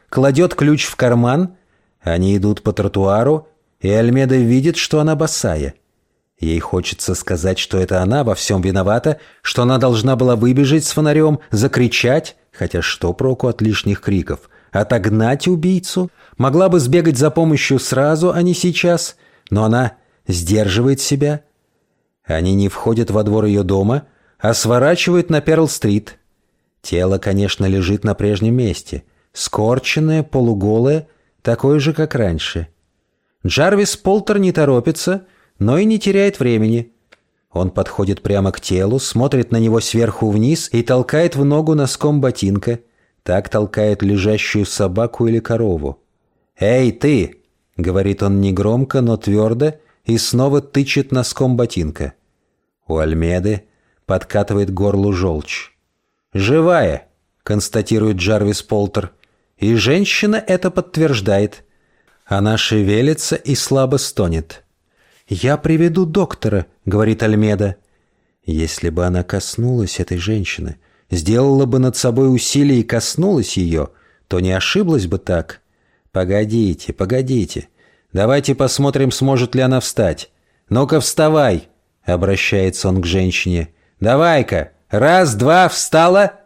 кладет ключ в карман. Они идут по тротуару, и Альмеда видит, что она босая. Ей хочется сказать, что это она во всем виновата, что она должна была выбежать с фонарем, закричать, хотя что проку от лишних криков, отогнать убийцу, могла бы сбегать за помощью сразу, а не сейчас, но она сдерживает себя. Они не входят во двор ее дома, а сворачивают на Перл-стрит. Тело, конечно, лежит на прежнем месте, скорченное, полуголое, такое же, как раньше. Джарвис Полтер не торопится, но и не теряет времени. Он подходит прямо к телу, смотрит на него сверху вниз и толкает в ногу носком ботинка. Так толкает лежащую собаку или корову. «Эй, ты!» — говорит он негромко, но твердо, и снова тычет носком ботинка. У Альмеды подкатывает к горлу желчь. «Живая!» — констатирует Джарвис Полтер. И женщина это подтверждает. Она шевелится и слабо стонет. «Я приведу доктора», — говорит Альмеда. Если бы она коснулась этой женщины, сделала бы над собой усилие и коснулась ее, то не ошиблась бы так. «Погодите, погодите. Давайте посмотрим, сможет ли она встать. Ну-ка, вставай!» — обращается он к женщине. «Давай-ка! Раз, два, встала!»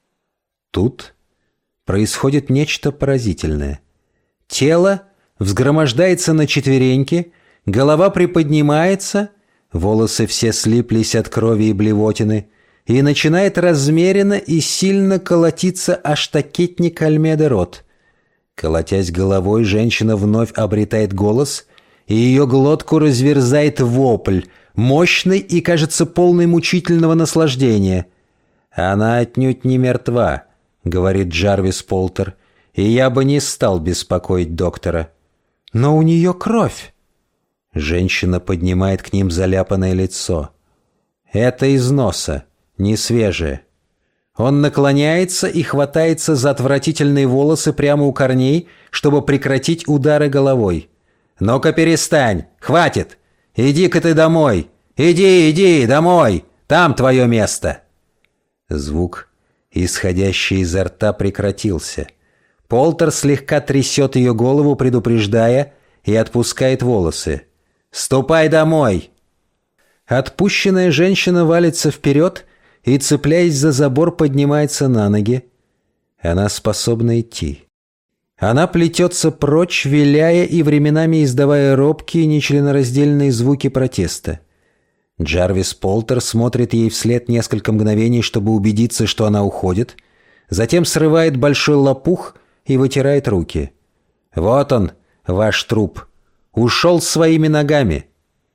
Тут происходит нечто поразительное. Тело взгромождается на четвереньки, голова приподнимается, волосы все слиплись от крови и блевотины, и начинает размеренно и сильно колотиться о штакетник Альмеды рот. Колотясь головой, женщина вновь обретает голос, и ее глотку разверзает вопль, мощный и, кажется, полный мучительного наслаждения. «Она отнюдь не мертва», — говорит Джарвис Полтер, — «и я бы не стал беспокоить доктора». «Но у нее кровь». Женщина поднимает к ним заляпанное лицо. «Это из носа, не свежее». Он наклоняется и хватается за отвратительные волосы прямо у корней, чтобы прекратить удары головой. «Ну-ка перестань! Хватит! Иди-ка ты домой! Иди, иди, домой! Там твое место!» Звук, исходящий изо рта, прекратился. Полтер слегка трясет ее голову, предупреждая, и отпускает волосы. «Ступай домой!» Отпущенная женщина валится вперед и, цепляясь за забор, поднимается на ноги. Она способна идти. Она плетется прочь, виляя и временами издавая робкие, нечленораздельные звуки протеста. Джарвис Полтер смотрит ей вслед несколько мгновений, чтобы убедиться, что она уходит, затем срывает большой лопух и вытирает руки. «Вот он, ваш труп. Ушел своими ногами».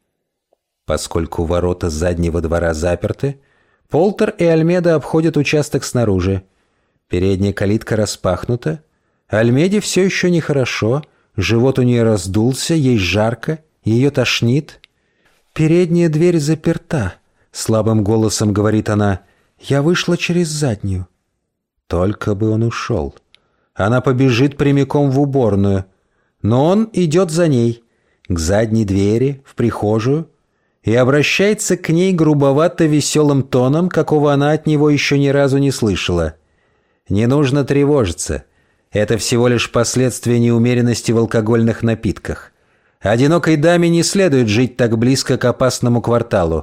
Поскольку ворота заднего двора заперты, Полтер и Альмеда обходят участок снаружи. Передняя калитка распахнута. Альмеде все еще нехорошо, живот у нее раздулся, ей жарко, ее тошнит. «Передняя дверь заперта», — слабым голосом говорит она. «Я вышла через заднюю». Только бы он ушел. Она побежит прямиком в уборную. Но он идет за ней, к задней двери, в прихожую, и обращается к ней грубовато-веселым тоном, какого она от него еще ни разу не слышала. «Не нужно тревожиться. Это всего лишь последствия неумеренности в алкогольных напитках. Одинокой даме не следует жить так близко к опасному кварталу».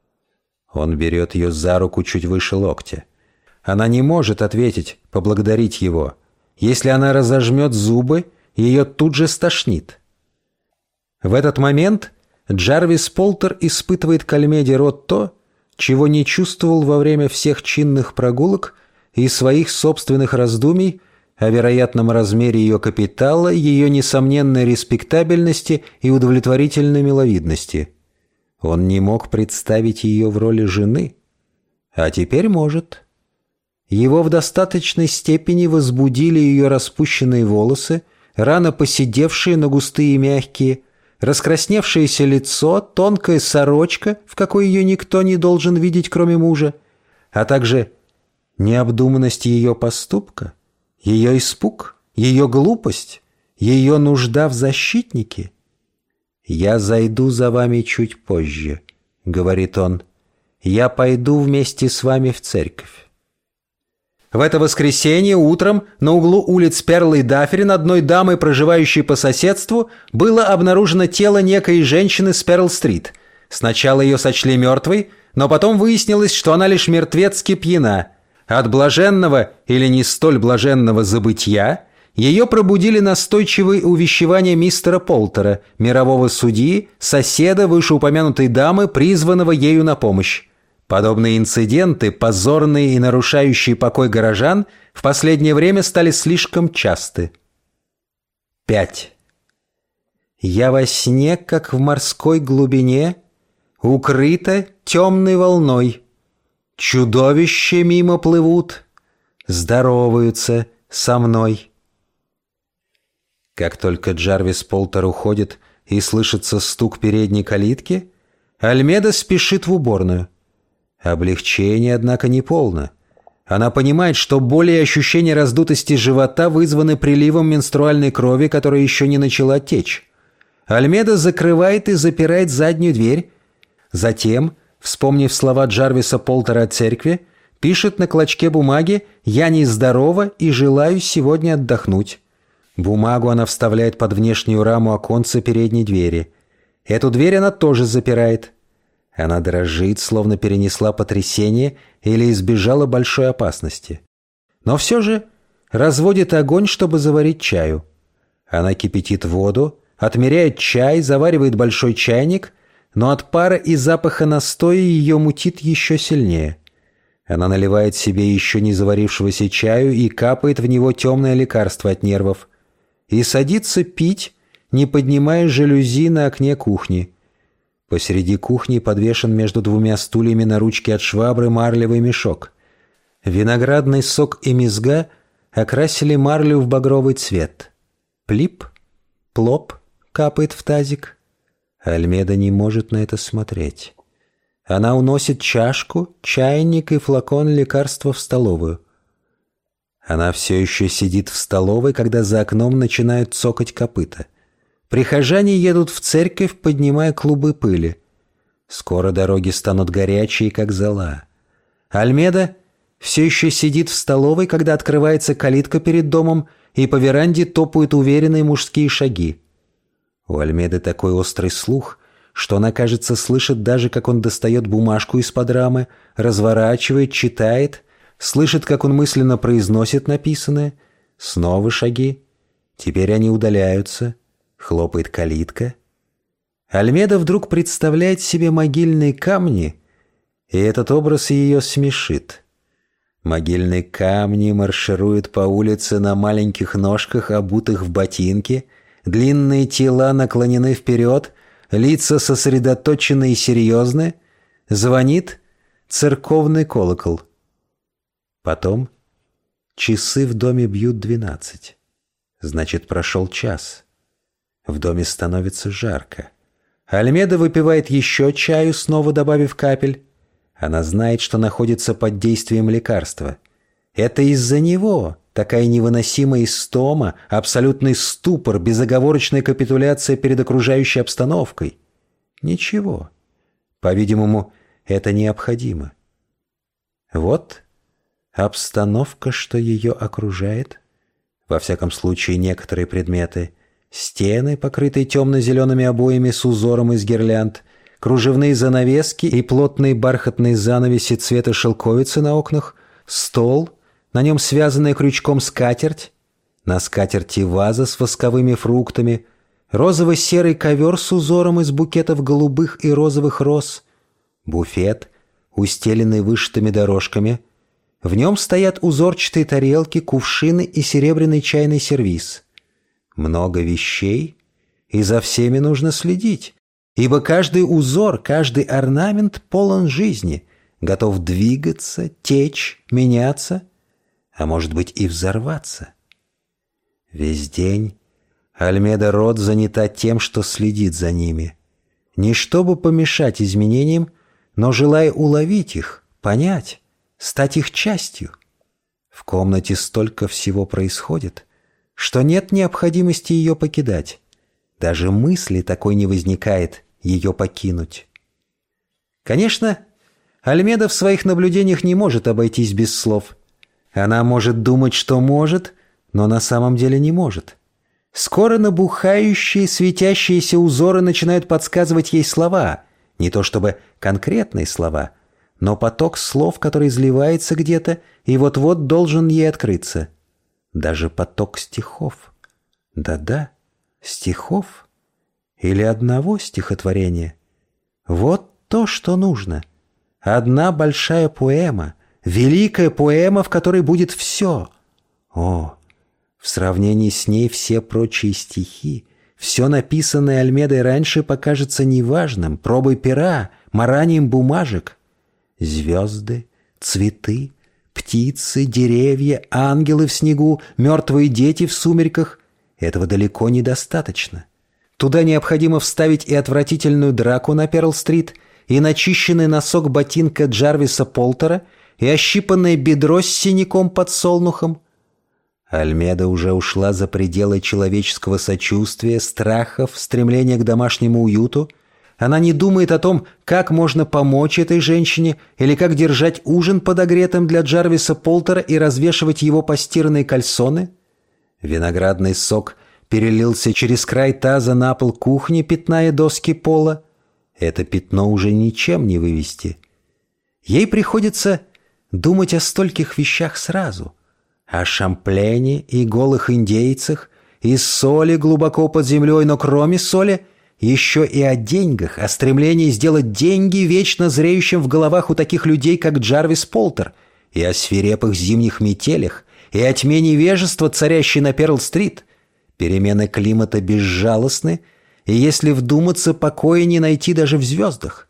Он берет ее за руку чуть выше локтя. Она не может ответить, поблагодарить его. Если она разожмет зубы, ее тут же стошнит. В этот момент Джарвис Полтер испытывает к Альмеде рот то, чего не чувствовал во время всех чинных прогулок и своих собственных раздумий о вероятном размере ее капитала, ее несомненной респектабельности и удовлетворительной миловидности. Он не мог представить ее в роли жены, а теперь может. Его в достаточной степени возбудили ее распущенные волосы, рано поседевшие, но густые и мягкие, раскрасневшееся лицо, тонкая сорочка, в какой ее никто не должен видеть, кроме мужа, а также необдуманность ее поступка, ее испуг, ее глупость, ее нужда в защитнике. «Я зайду за вами чуть позже», — говорит он. «Я пойду вместе с вами в церковь». В это воскресенье утром на углу улиц Перл и Дафферин одной дамой, проживающей по соседству, было обнаружено тело некой женщины с Перл-стрит. Сначала ее сочли мертвой, но потом выяснилось, что она лишь мертвецки пьяна. От блаженного или не столь блаженного забытья ее пробудили настойчивые увещевания мистера Полтера, мирового судьи, соседа вышеупомянутой дамы, призванного ею на помощь. Подобные инциденты, позорные и нарушающие покой горожан, в последнее время стали слишком часты. пять. Я во сне, как в морской глубине, укрыта темной волной. Чудовища мимо плывут, здороваются со мной. Как только Джарвис Полтер уходит и слышится стук передней калитки, Альмеда спешит в уборную. Облегчение, однако, не полно. Она понимает, что боли и ощущение раздутости живота вызваны приливом менструальной крови, которая еще не начала течь. Альмеда закрывает и запирает заднюю дверь. Затем, вспомнив слова Джарвиса Полтера о церкви, пишет на клочке бумаги «Я нездорова и желаю сегодня отдохнуть». Бумагу она вставляет под внешнюю раму оконца передней двери. Эту дверь она тоже запирает. Она дрожит, словно перенесла потрясение или избежала большой опасности. Но все же разводит огонь, чтобы заварить чаю. Она кипятит воду, отмеряет чай, заваривает большой чайник, но от пара и запаха настоя ее мутит еще сильнее. Она наливает себе еще не заварившегося чаю и капает в него темное лекарство от нервов. И садится пить, не поднимая жалюзи на окне кухни. Посреди кухни подвешен между двумя стульями на ручке от швабры марлевый мешок. Виноградный сок и мезга окрасили марлю в багровый цвет. Плип, плоп капает в тазик. Альмеда не может на это смотреть. Она уносит чашку, чайник и флакон лекарства в столовую. Она все еще сидит в столовой, когда за окном начинают цокать копыта. Прихожане едут в церковь, поднимая клубы пыли. Скоро дороги станут горячие, как зола. Альмеда все еще сидит в столовой, когда открывается калитка перед домом, и по веранде топают уверенные мужские шаги. У Альмеды такой острый слух, что она, кажется, слышит даже, как он достает бумажку из-под рамы, разворачивает, читает, слышит, как он мысленно произносит написанное. Снова шаги. Теперь они удаляются. Хлопает калитка. Альмеда вдруг представляет себе могильные камни, и этот образ ее смешит. Могильные камни маршируют по улице на маленьких ножках, обутых в ботинки, длинные тела наклонены вперед, лица сосредоточены и серьезны. Звонит церковный колокол. Потом часы в доме бьют двенадцать. Значит, прошел час. В доме становится жарко. Альмеда выпивает еще чаю, снова добавив капель. Она знает, что находится под действием лекарства. Это из-за него такая невыносимая истома, абсолютный ступор, безоговорочная капитуляция перед окружающей обстановкой. Ничего. По-видимому, это необходимо. Вот обстановка, что ее окружает. Во всяком случае, некоторые предметы. Стены, покрытые темно-зелеными обоями с узором из гирлянд, кружевные занавески и плотные бархатные занавеси цвета шелковицы на окнах, стол, на нем связанная крючком скатерть, на скатерти ваза с восковыми фруктами, розово-серый ковер с узором из букетов голубых и розовых роз, буфет, устеленный вышитыми дорожками. В нем стоят узорчатые тарелки, кувшины и серебряный чайный сервиз. Много вещей, и за всеми нужно следить, ибо каждый узор, каждый орнамент полон жизни, готов двигаться, течь, меняться, а может быть и взорваться. Весь день Альмеда Рот занята тем, что следит за ними, не чтобы помешать изменениям, но желая уловить их, понять, стать их частью. В комнате столько всего происходит, что нет необходимости ее покидать. Даже мысли такой не возникает ее покинуть. Конечно, Альмеда в своих наблюдениях не может обойтись без слов. Она может думать, что может, но на самом деле не может. Скоро набухающие, светящиеся узоры начинают подсказывать ей слова, не то чтобы конкретные слова, но поток слов, который изливается где-то и вот-вот должен ей открыться. Даже поток стихов. Да-да, стихов. Или одного стихотворения. Вот то, что нужно. Одна большая поэма, великая поэма, в которой будет все. О, в сравнении с ней все прочие стихи, все написанное Альмедой раньше покажется неважным, пробой пера, маранием бумажек. Звезды, цветы, птицы, деревья, ангелы в снегу, мертвые дети в сумерках — этого далеко недостаточно. Туда необходимо вставить и отвратительную драку на Перл-стрит, и начищенный носок ботинка Джарвиса Полтера, и ощипанное бедро с синяком под солнухом. Альмеда уже ушла за пределы человеческого сочувствия, страхов, стремления к домашнему уюту. Она не думает о том, как можно помочь этой женщине или как держать ужин подогретым для Джарвиса Полтера и развешивать его постиранные кальсоны. Виноградный сок перелился через край таза на пол кухни, пятная доски пола. Это пятно уже ничем не вывести. Ей приходится думать о стольких вещах сразу. О Шамплене и голых индейцах, и соли глубоко под землей, но кроме соли еще и о деньгах, о стремлении сделать деньги вечно зреющим в головах у таких людей, как Джарвис Полтер, и о свирепых зимних метелях, и о тьме невежества, царящей на Перл-стрит. Перемены климата безжалостны, и если вдуматься, покоя не найти даже в звездах.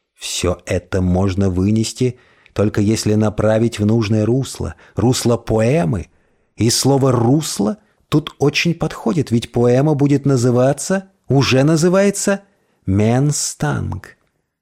Все это можно вынести, только если направить в нужное русло, русло поэмы. И слово «русло» тут очень подходит, ведь поэма будет называться, уже называется «Менстанг».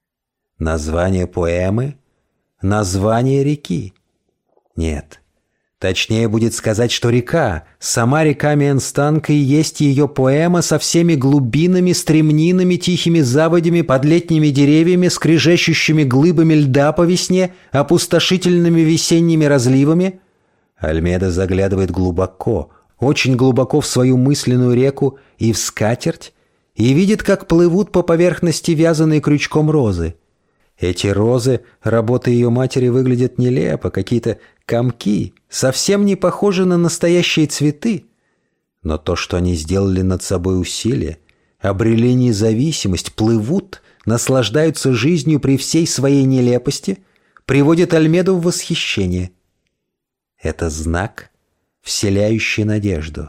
Название поэмы — название реки. Нет, точнее будет сказать, что река, сама река Менстанг и есть ее поэма со всеми глубинами, стремнинами, тихими заводями, под летними деревьями, скрежещущими глыбами льда по весне, опустошительными весенними разливами. Альмеда заглядывает глубоко, очень глубоко в свою мысленную реку и в скатерть, и видит, как плывут по поверхности вязаные крючком розы. Эти розы, работы ее матери, выглядят нелепо, какие-то комки, совсем не похожи на настоящие цветы. Но то, что они сделали над собой усилие, обрели независимость, плывут, наслаждаются жизнью при всей своей нелепости, приводит Альмеду в восхищение. Это знак, вселяющий надежду.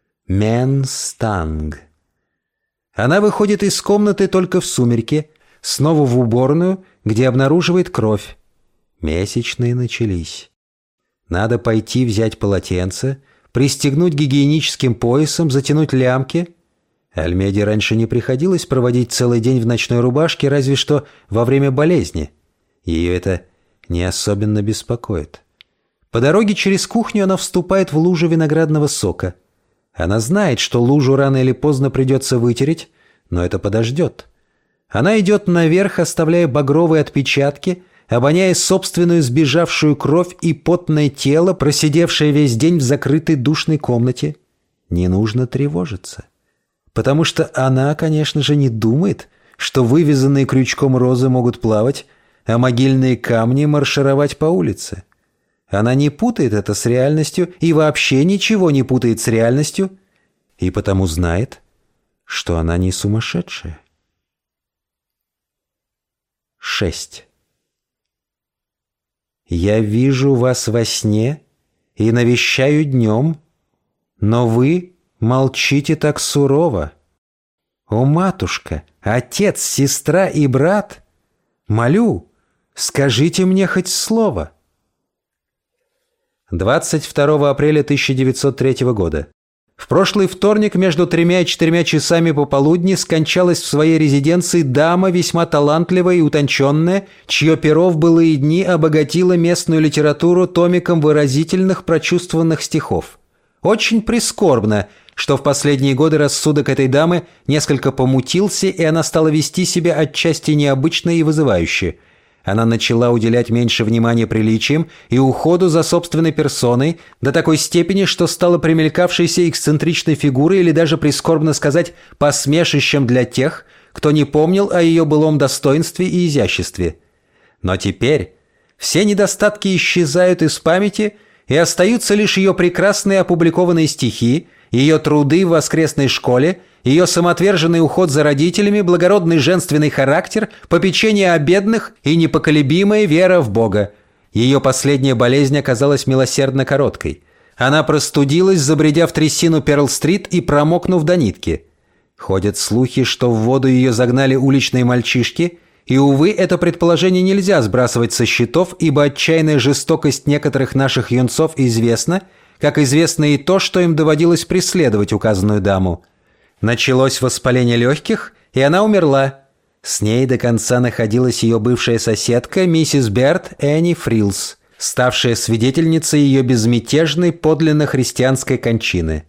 Менстанг. Она выходит из комнаты только в сумерки, снова в уборную, где обнаруживает кровь. Месячные начались. Надо пойти взять полотенце, пристегнуть гигиеническим поясом, затянуть лямки. Альмеде раньше не приходилось проводить целый день в ночной рубашке, разве что во время болезни. Ее это не особенно беспокоит. По дороге через кухню она вступает в лужу виноградного сока. Она знает, что лужу рано или поздно придется вытереть, но это подождет. Она идет наверх, оставляя багровые отпечатки, обоняя собственную сбежавшую кровь и потное тело, просидевшее весь день в закрытой душной комнате. Не нужно тревожиться. Потому что она, конечно же, не думает, что вывязанные крючком розы могут плавать, а могильные камни маршировать по улице. Она не путает это с реальностью и вообще ничего не путает с реальностью, и потому знает, что она не сумасшедшая. шесть. Я вижу вас во сне и навещаю днем, но вы молчите так сурово. О, матушка, отец, сестра и брат, молю, скажите мне хоть слово. двадцать второго апреля тысяча девятьсот третьего года. В прошлый вторник между тремя и четырьмя часами пополудни скончалась в своей резиденции дама весьма талантливая и утонченная, чье перо в былые дни обогатило местную литературу томиком выразительных прочувствованных стихов. Очень прискорбно, что в последние годы рассудок этой дамы несколько помутился, и она стала вести себя отчасти необычно и вызывающе. Она начала уделять меньше внимания приличиям и уходу за собственной персоной до такой степени, что стала примелькавшейся эксцентричной фигурой или даже, прискорбно сказать, посмешищем для тех, кто не помнил о ее былом достоинстве и изяществе. Но теперь все недостатки исчезают из памяти, и остаются лишь ее прекрасные опубликованные стихи, ее труды в воскресной школе, ее самоотверженный уход за родителями, благородный женственный характер, попечение о бедных и непоколебимая вера в Бога. Ее последняя болезнь оказалась милосердно короткой. Она простудилась, забредя в трясину Перл-стрит и промокнув до нитки. Ходят слухи, что в воду ее загнали уличные мальчишки, и, увы, это предположение нельзя сбрасывать со счетов, ибо отчаянная жестокость некоторых наших юнцов известна, как известно и то, что им доводилось преследовать указанную даму. Началось воспаление легких, и она умерла. С ней до конца находилась ее бывшая соседка, миссис Берт Энни Фрилс, ставшая свидетельницей ее безмятежной подлинно христианской кончины.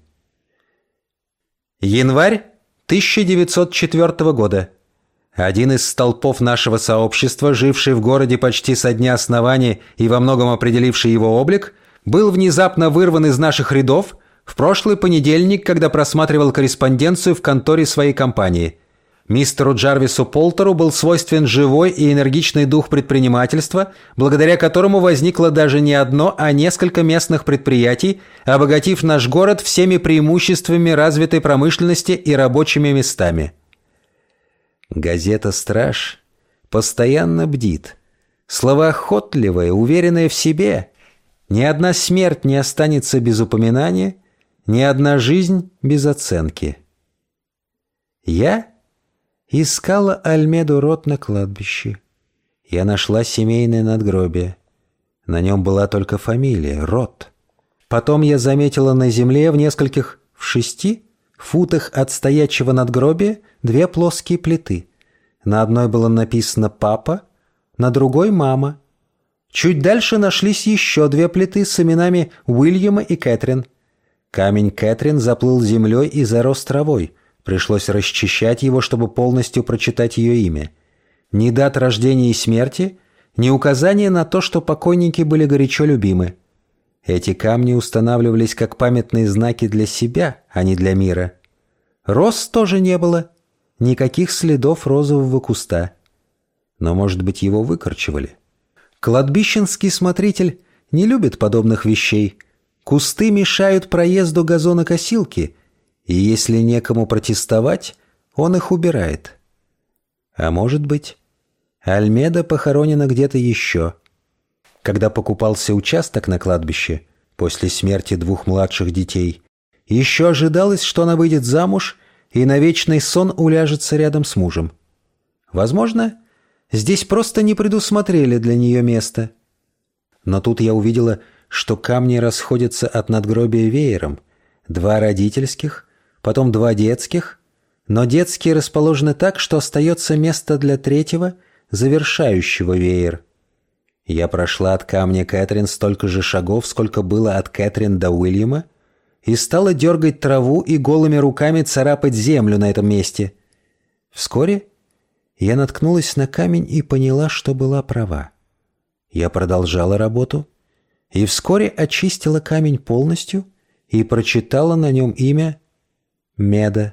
Январь тысяча девятьсот четвёртого года. Один из столпов нашего сообщества, живший в городе почти со дня основания и во многом определивший его облик, был внезапно вырван из наших рядов в прошлый понедельник, когда просматривал корреспонденцию в конторе своей компании. Мистеру Джарвису Полтеру был свойствен живой и энергичный дух предпринимательства, благодаря которому возникло даже не одно, а несколько местных предприятий, обогатив наш город всеми преимуществами развитой промышленности и рабочими местами. Газета «Страж» постоянно бдит. Словоохотливая, уверенная в себе. Ни одна смерть не останется без упоминания, ни одна жизнь без оценки. Я искала Альмеду Рот на кладбище. Я нашла семейное надгробие. На нем была только фамилия — Рот. Потом я заметила на земле в нескольких, в шести футах от стоячего надгробия две плоские плиты. На одной было написано «Папа», на другой «Мама». Чуть дальше нашлись еще две плиты с именами Уильяма и Кэтрин. Камень Кэтрин заплыл землей и зарос травой. Пришлось расчищать его, чтобы полностью прочитать ее имя. Ни дат рождения и смерти, ни указания на то, что покойники были горячо любимы. Эти камни устанавливались как памятные знаки для себя, а не для мира. Роз тоже не было. Никаких следов розового куста. Но, может быть, его выкорчевали. Кладбищенский смотритель не любит подобных вещей. Кусты мешают проезду газонокосилки, и если некому протестовать, он их убирает. А может быть, Альмеда похоронена где-то еще. Когда покупался участок на кладбище после смерти двух младших детей, еще ожидалось, что она выйдет замуж и на вечный сон уляжется рядом с мужем. Возможно, здесь просто не предусмотрели для нее место. Но тут я увидела, что камни расходятся от надгробия веером. Два родительских, потом два детских, но детские расположены так, что остается место для третьего, завершающего веер. Я прошла от камня Кэтрин столько же шагов, сколько было от Кэтрин до Уильяма, и стала дергать траву и голыми руками царапать землю на этом месте. Вскоре я наткнулась на камень и поняла, что была права. Я продолжала работу и вскоре очистила камень полностью и прочитала на нем имя Меда.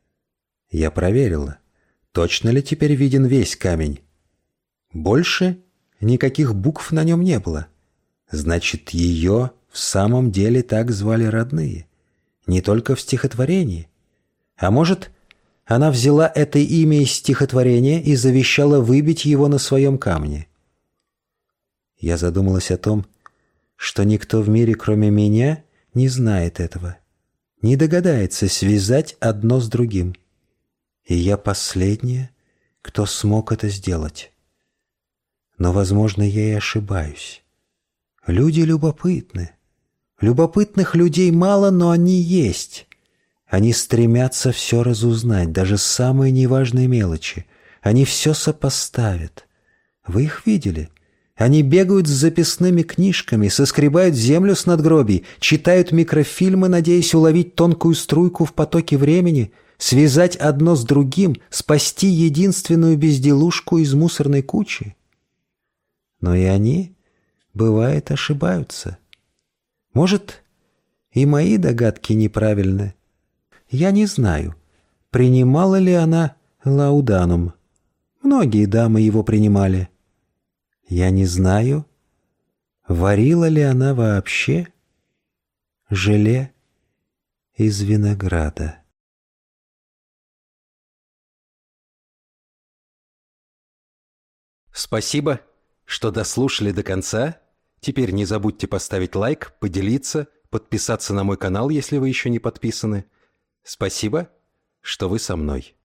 Я проверила, точно ли теперь виден весь камень. Больше никаких букв на нем не было. Значит, ее в самом деле так звали родные. Не только в стихотворении. А может, она взяла это имя из стихотворения и завещала выбить его на своем камне. Я задумалась о том, что никто в мире, кроме меня, не знает этого, не догадается связать одно с другим. И я последняя, кто смог это сделать. Но, возможно, я и ошибаюсь. Люди любопытны. Любопытных людей мало, но они есть. Они стремятся все разузнать, даже самые неважные мелочи. Они все сопоставят. Вы их видели? Они бегают с записными книжками, соскребают землю с надгробий, читают микрофильмы, надеясь уловить тонкую струйку в потоке времени, связать одно с другим, спасти единственную безделушку из мусорной кучи. Но и они, бывает, ошибаются. Может, и мои догадки неправильны. Я не знаю, принимала ли она лауданум. Многие дамы его принимали. Я не знаю, варила ли она вообще желе из винограда. Спасибо, что дослушали до конца. Теперь не забудьте поставить лайк, поделиться, подписаться на мой канал, если вы еще не подписаны. Спасибо, что вы со мной.